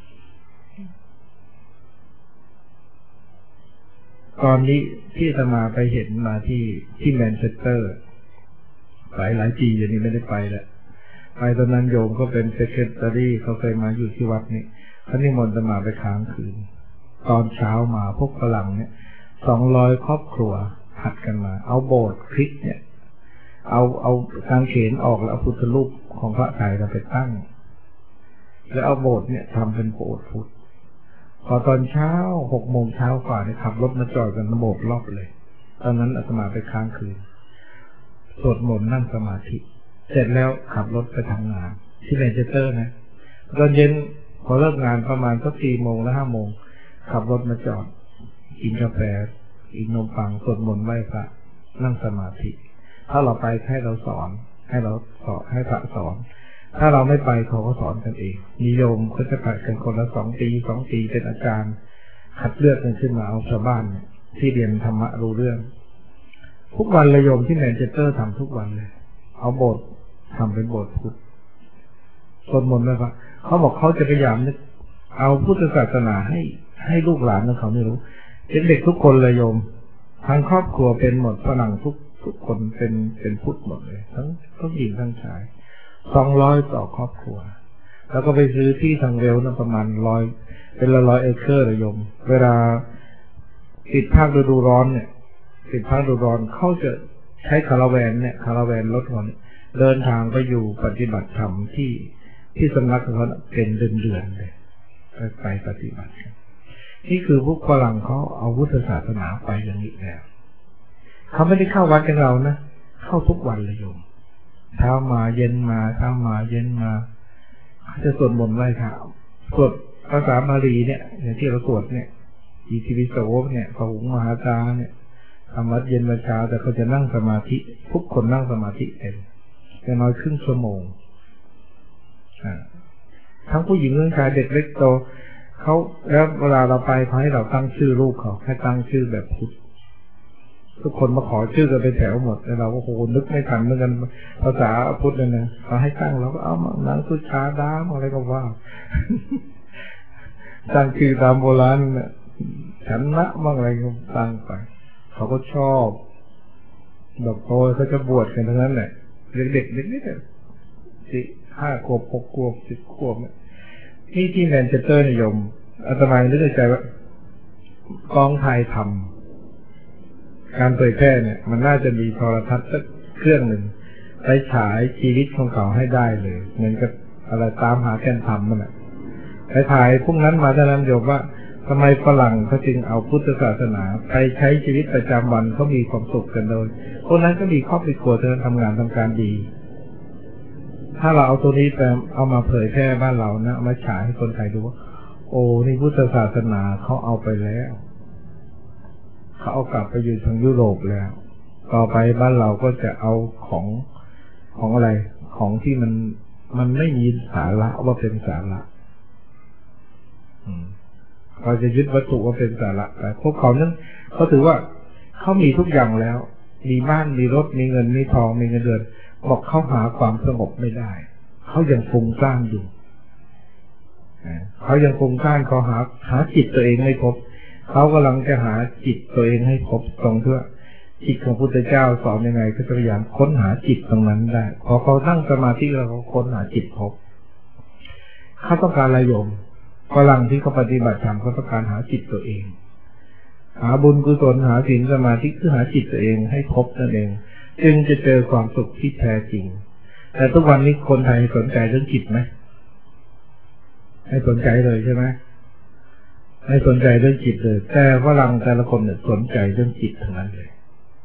ตอนนี้ที่อาตมาไปเห็นมาที่ที่แมนเชสเตอร์หลายหลายปีอย่างนี้ไม่ได้ไปแล้วไปตอนนั้นโยมก็เป็นเซคเรตารีเขาเคยมาอยู่ที่วัดนี้เขานิมนต์อาตมาไปค้างคืนตอนเช้ามาพวกฝรั่งเนี่ยสองร้อยครอบครัวหัดกันมาเอาโบสถ์คริสต์เนี่ยเอาเอากางเขนออกแล้วเอาพุทธรูปของพระไตรเราไปตั้งแล้วเอาโบสถ์เนี่ยทำเป็นโบสถ์พุทธพอตอนเช้าหกโมงเช้ากว่าเนี่ยขับรถมาจอดกันโบสถ์รอบเลยตอนนั้นอาตมาไปค้างคืนสวดมนต์นั่งสมาธิเสร็จแล้วขับรถไปทำงานที่แมนเชสเตอร์นะตอนเย็นพอเลิกงานประมาณสักสี่โมงแล้วห้าโมงขับรถมาจอดกินกาแฟกินนมปังสวดมนต์ไหว้พระนั่งสมาธิถ้าเราไปให้เราสอนให้เราสอนให้พระสอนถ้าเราไม่ไปเขาก็สอนกันเองนิยมเขาจะผัดกันคนละสองปีสองปีเป็นอาจารย์คัดเลือกกันขึ้นมาเอาชาวบ้านที่เรียนธรรมะรู้เรื่องทุกวันเลยโยมที่แมนเชสเตอร์ทำทุกวันเลยเอาโบสถ์ทำเป็นโบสถ์พุทธสวดมนต์ไหมครับเขาบอกเขาจะพยายามนึกเอาพุทธศาสนาให้ให้ลูกหลานของเขาไม่รู้เด็กทุกคนเลยโยมทั้งครอบครัวเป็นหมดฝรั่งทุกทุกคนเป็นเป็นพุทธหมดเลยทั้งทั้งหญิงทั้งชายสองร้อยต่อครอบครัวแล้วก็ไปซื้อที่ทางเร็วนะประมาณร้อยเป็นละร้อยเอเคอร์เลยโยมเวลาติดภาคฤดูร้อนเนี่ยติดภาคฤดูร้อนเขาจะใช้คาราแวนเนี่ยคาราแวนรถคนเดินทางไปอยู่ปฏิบัติธรรมที่ที่สำนักของเขาเป็นเดือนๆเลยไปไปปฏิบัตินี่คือพวกฝรั่งเขาเอาพุทธศาสนาไปอย่างนี้แล้วเขาไม่ได้เข้าวัดกันเรานะเข้าทุกวันเลยโยมเช้ามาเย็นมาเช้ามาเย็นมาจะสวดมนต์ไหว้พระสวดภาษาบาลีเนี่ยอย่างที่เราสวดเนี่ยอิติปิโสเนี่ยพระหุงมหาจาเนี่ยทำวัดเย็นวันเช้าแต่เขาจะนั่งสมาธิทุกคนนั่งสมาธิเองอย่างน้อยครึ่งชั่วโมงทั้งผู้หญิงทั้งชายเด็กเล็กโตเขาแล้วเวลาเราไปเขาให้เราตั้งชื่อลูกเขาให้ตั้งชื่อแบบพุทธทุกคนมาขอชื่อกันเป็นแถวหมดแล้วเราก็โหนึกไม่ทันเหมือนกันภาษาพุทธเนี่ยนะเขาให้ตั้งเราก็เอามาหนังสุชาดามอะไรก็ว่าตั้งชื่อตามโบราณเนี่ยฉันนะบ้างอะไรก็ตั้งไปเขาก็ชอบดอกโตเขาจะบวชกันทั้งนั้นแหละเด็กๆเด็กๆสิห้าขวบหกขวบสิบขวบเนี่ยที่ที่แมนเชสเตอร์นิยมอาตมานึกในใจว่ากองไทยทำการเผยแพร่เนี่ยมันน่าจะมีโทรทัศน์สักเครื่องหนึ่งไปฉายชีวิตของเขาให้ได้เลยเหมือนกับอะไรตามหาแก่นธรรมมันแหละไปถ่ายพวกนั้นมาเท่านั้นโยมว่าทำไมฝรั่งเขาจึงเอาพุทธศาสนาไปใช้ชีวิตประจำวันเขามีความสุขกันโดยคนนั้นก็มีครอบครัวเธอทำงานทำการดีถ้าเราเอาตัวนี้ไปเอามาเผยแพร่บ้านเรานะเอามาฉายให้คนไทยดูว่าโอ้นี่พุทธศาสนาเขาเอาไปแล้วเขาเอากลับไปอยู่ทางยุโรปแล้วต่อไปบ้านเราก็จะเอาของของอะไรของที่มันมันไม่มีสาระว่าเป็นสาระเขาจะยึดวัตถุว่าเป็นสาระแต่พวกเขานั้นเขาถือว่าเขามีทุกอย่างแล้วมีบ้านมีรถมีเงินมีทองมีเงินเดือนบอกเขาหาความสงบไม่ได้เขายังฟุ้งซ่านอยู่เขายังฟุ้งซ่านเขาหาหาจิตตัวเองไม่พบเขากำลังจะหาจิตตัวเองให้พบตรงเพื่อจิตของพุทธเจ้าสอนยังไงก็พยายามค้นหาจิตตรงนั้นได้พอเขานั่งสมาธิแล้วเขาค้นหาจิตพบเขาต้องการอะไรโยมฝรั่งที่เขาปฏิบัติธรรมเขาต้องการหาจิตตัวเองหาบุญกุศลหาศีลสมาธิคือหาจิตตัวเองให้พบนั่นเองจึงจะเจอความสุขที่แท้จริงแต่ทุกวันนี้คนไทยสนใจเรื่องจิตไหมให้สนใจเลยใช่ไหมไม่สนใจเรื่องจิตเลยแต่ฝรั่งแต่ละคนเนี่ยสนใจเรื่องจิตทั้งนั้นเลย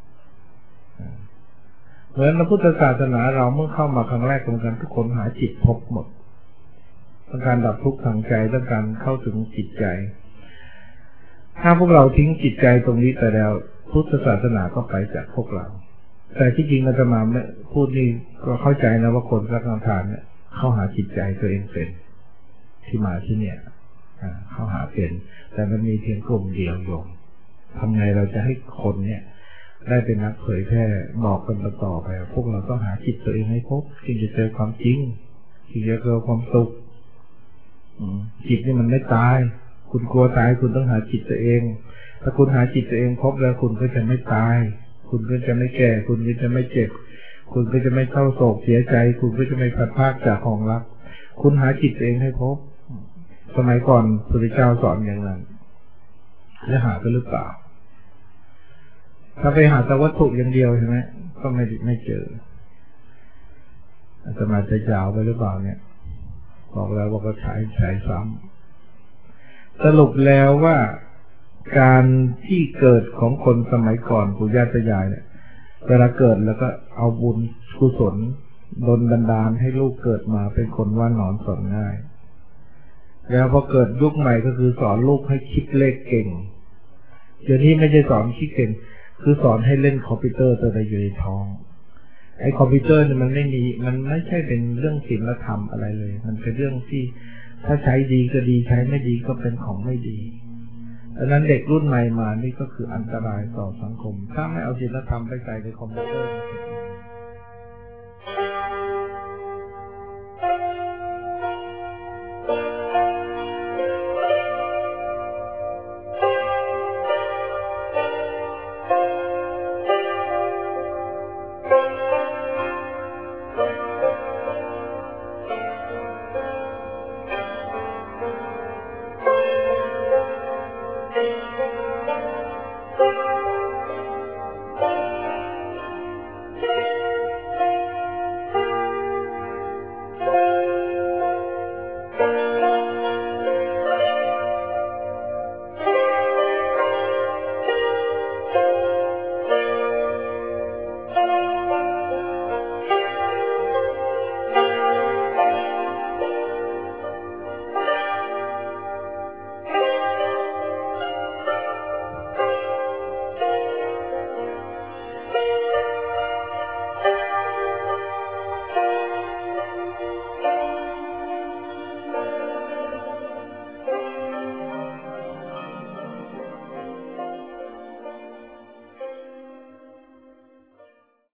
เหมือนพระพุทธศาสนาเราเมื่อเข้ามาครั้งแรกเหมือนกันทุกคนหาจิตพบหมดต้องการดับทุกข์ทางใจต้องการเข้าถึงจิตใจถ้าพวกเราทิ้งจิตใจตรงนี้ไปแล้วพุทธศาสนาก็ไปจากพวกเราแต่ที่จริงอาตมาพูดนี่ก็เข้าใจนะว่าคนรักทานเนี่ยเข้าหาจิตใจตัวเองเป็นที่มาที่เนี่ยเข้าหาเป็นแต่มันมีเพียงกลุ่มเดียวโยมทำไงเราจะให้คนเนี่ยได้เป็นนักเผยแพร่บอกกันต่อไปพวกเราต้องหาจิตตัวเองให้พบจึงจะเจอความจริงจึงจะเจอความสุขจิตนี่มันไม่ตายคุณกลัวตายคุณต้องหาจิตตัวเองถ้าคุณหาจิตตัวเองพบแล้วคุณก็จะไม่ตายคุณก็จะไม่แก่คุณก็จะไม่เจ็บคุณก็จะไม่เศร้าโศกเสียใจคุณก็จะไม่พลัดพรากจากของรักคุณหาจิตตัวเองให้พบสมัยก่อนพระพุทธเจ้าสอนอย่างนั้นแล้วหาไปหรือเปล่าถ้าไปหาแต่วัตถุอย่างเดียวใช่ไหมก็ไม่ไม่เจออาตมาจะยาวไปหรือเปล่าเนี่ยบอกแล้วว่าก็ใช้ใช้ซ้ำสรุปแล้วว่าการที่เกิดของคนสมัยก่อนปู่ย่าตายายเนี่ยเวลาเกิดแล้วก็เอาบุญกุศลดลบันดาลให้ลูกเกิดมาเป็นคนว่าหนอนสอนง่ายแล้วพอเกิดยุคใหม่ก็คือสอนลูกให้คิดเลขเก่งเดี๋ยวนี้ไม่ใช่สอนคิดเก่งคือสอนให้เล่นคอมพิวเตอร์ตัวใดอยู่ในท้องไอ้คอมพิวเตอร์เนี่ยมันไม่มีมันไม่ใช่เป็นเรื่องศีลธรรมอะไรเลยมันเป็นเรื่องที่ถ้าใช้ดีก็ดีใช้ไม่ดีก็เป็นของไม่ดีดังนั้นเด็กรุ่นใหม่มานี่ก็คืออันตรายต่อสังคมถ้าไม่เอาศีลธรรมไปใส่ในคอมพิวเตอร์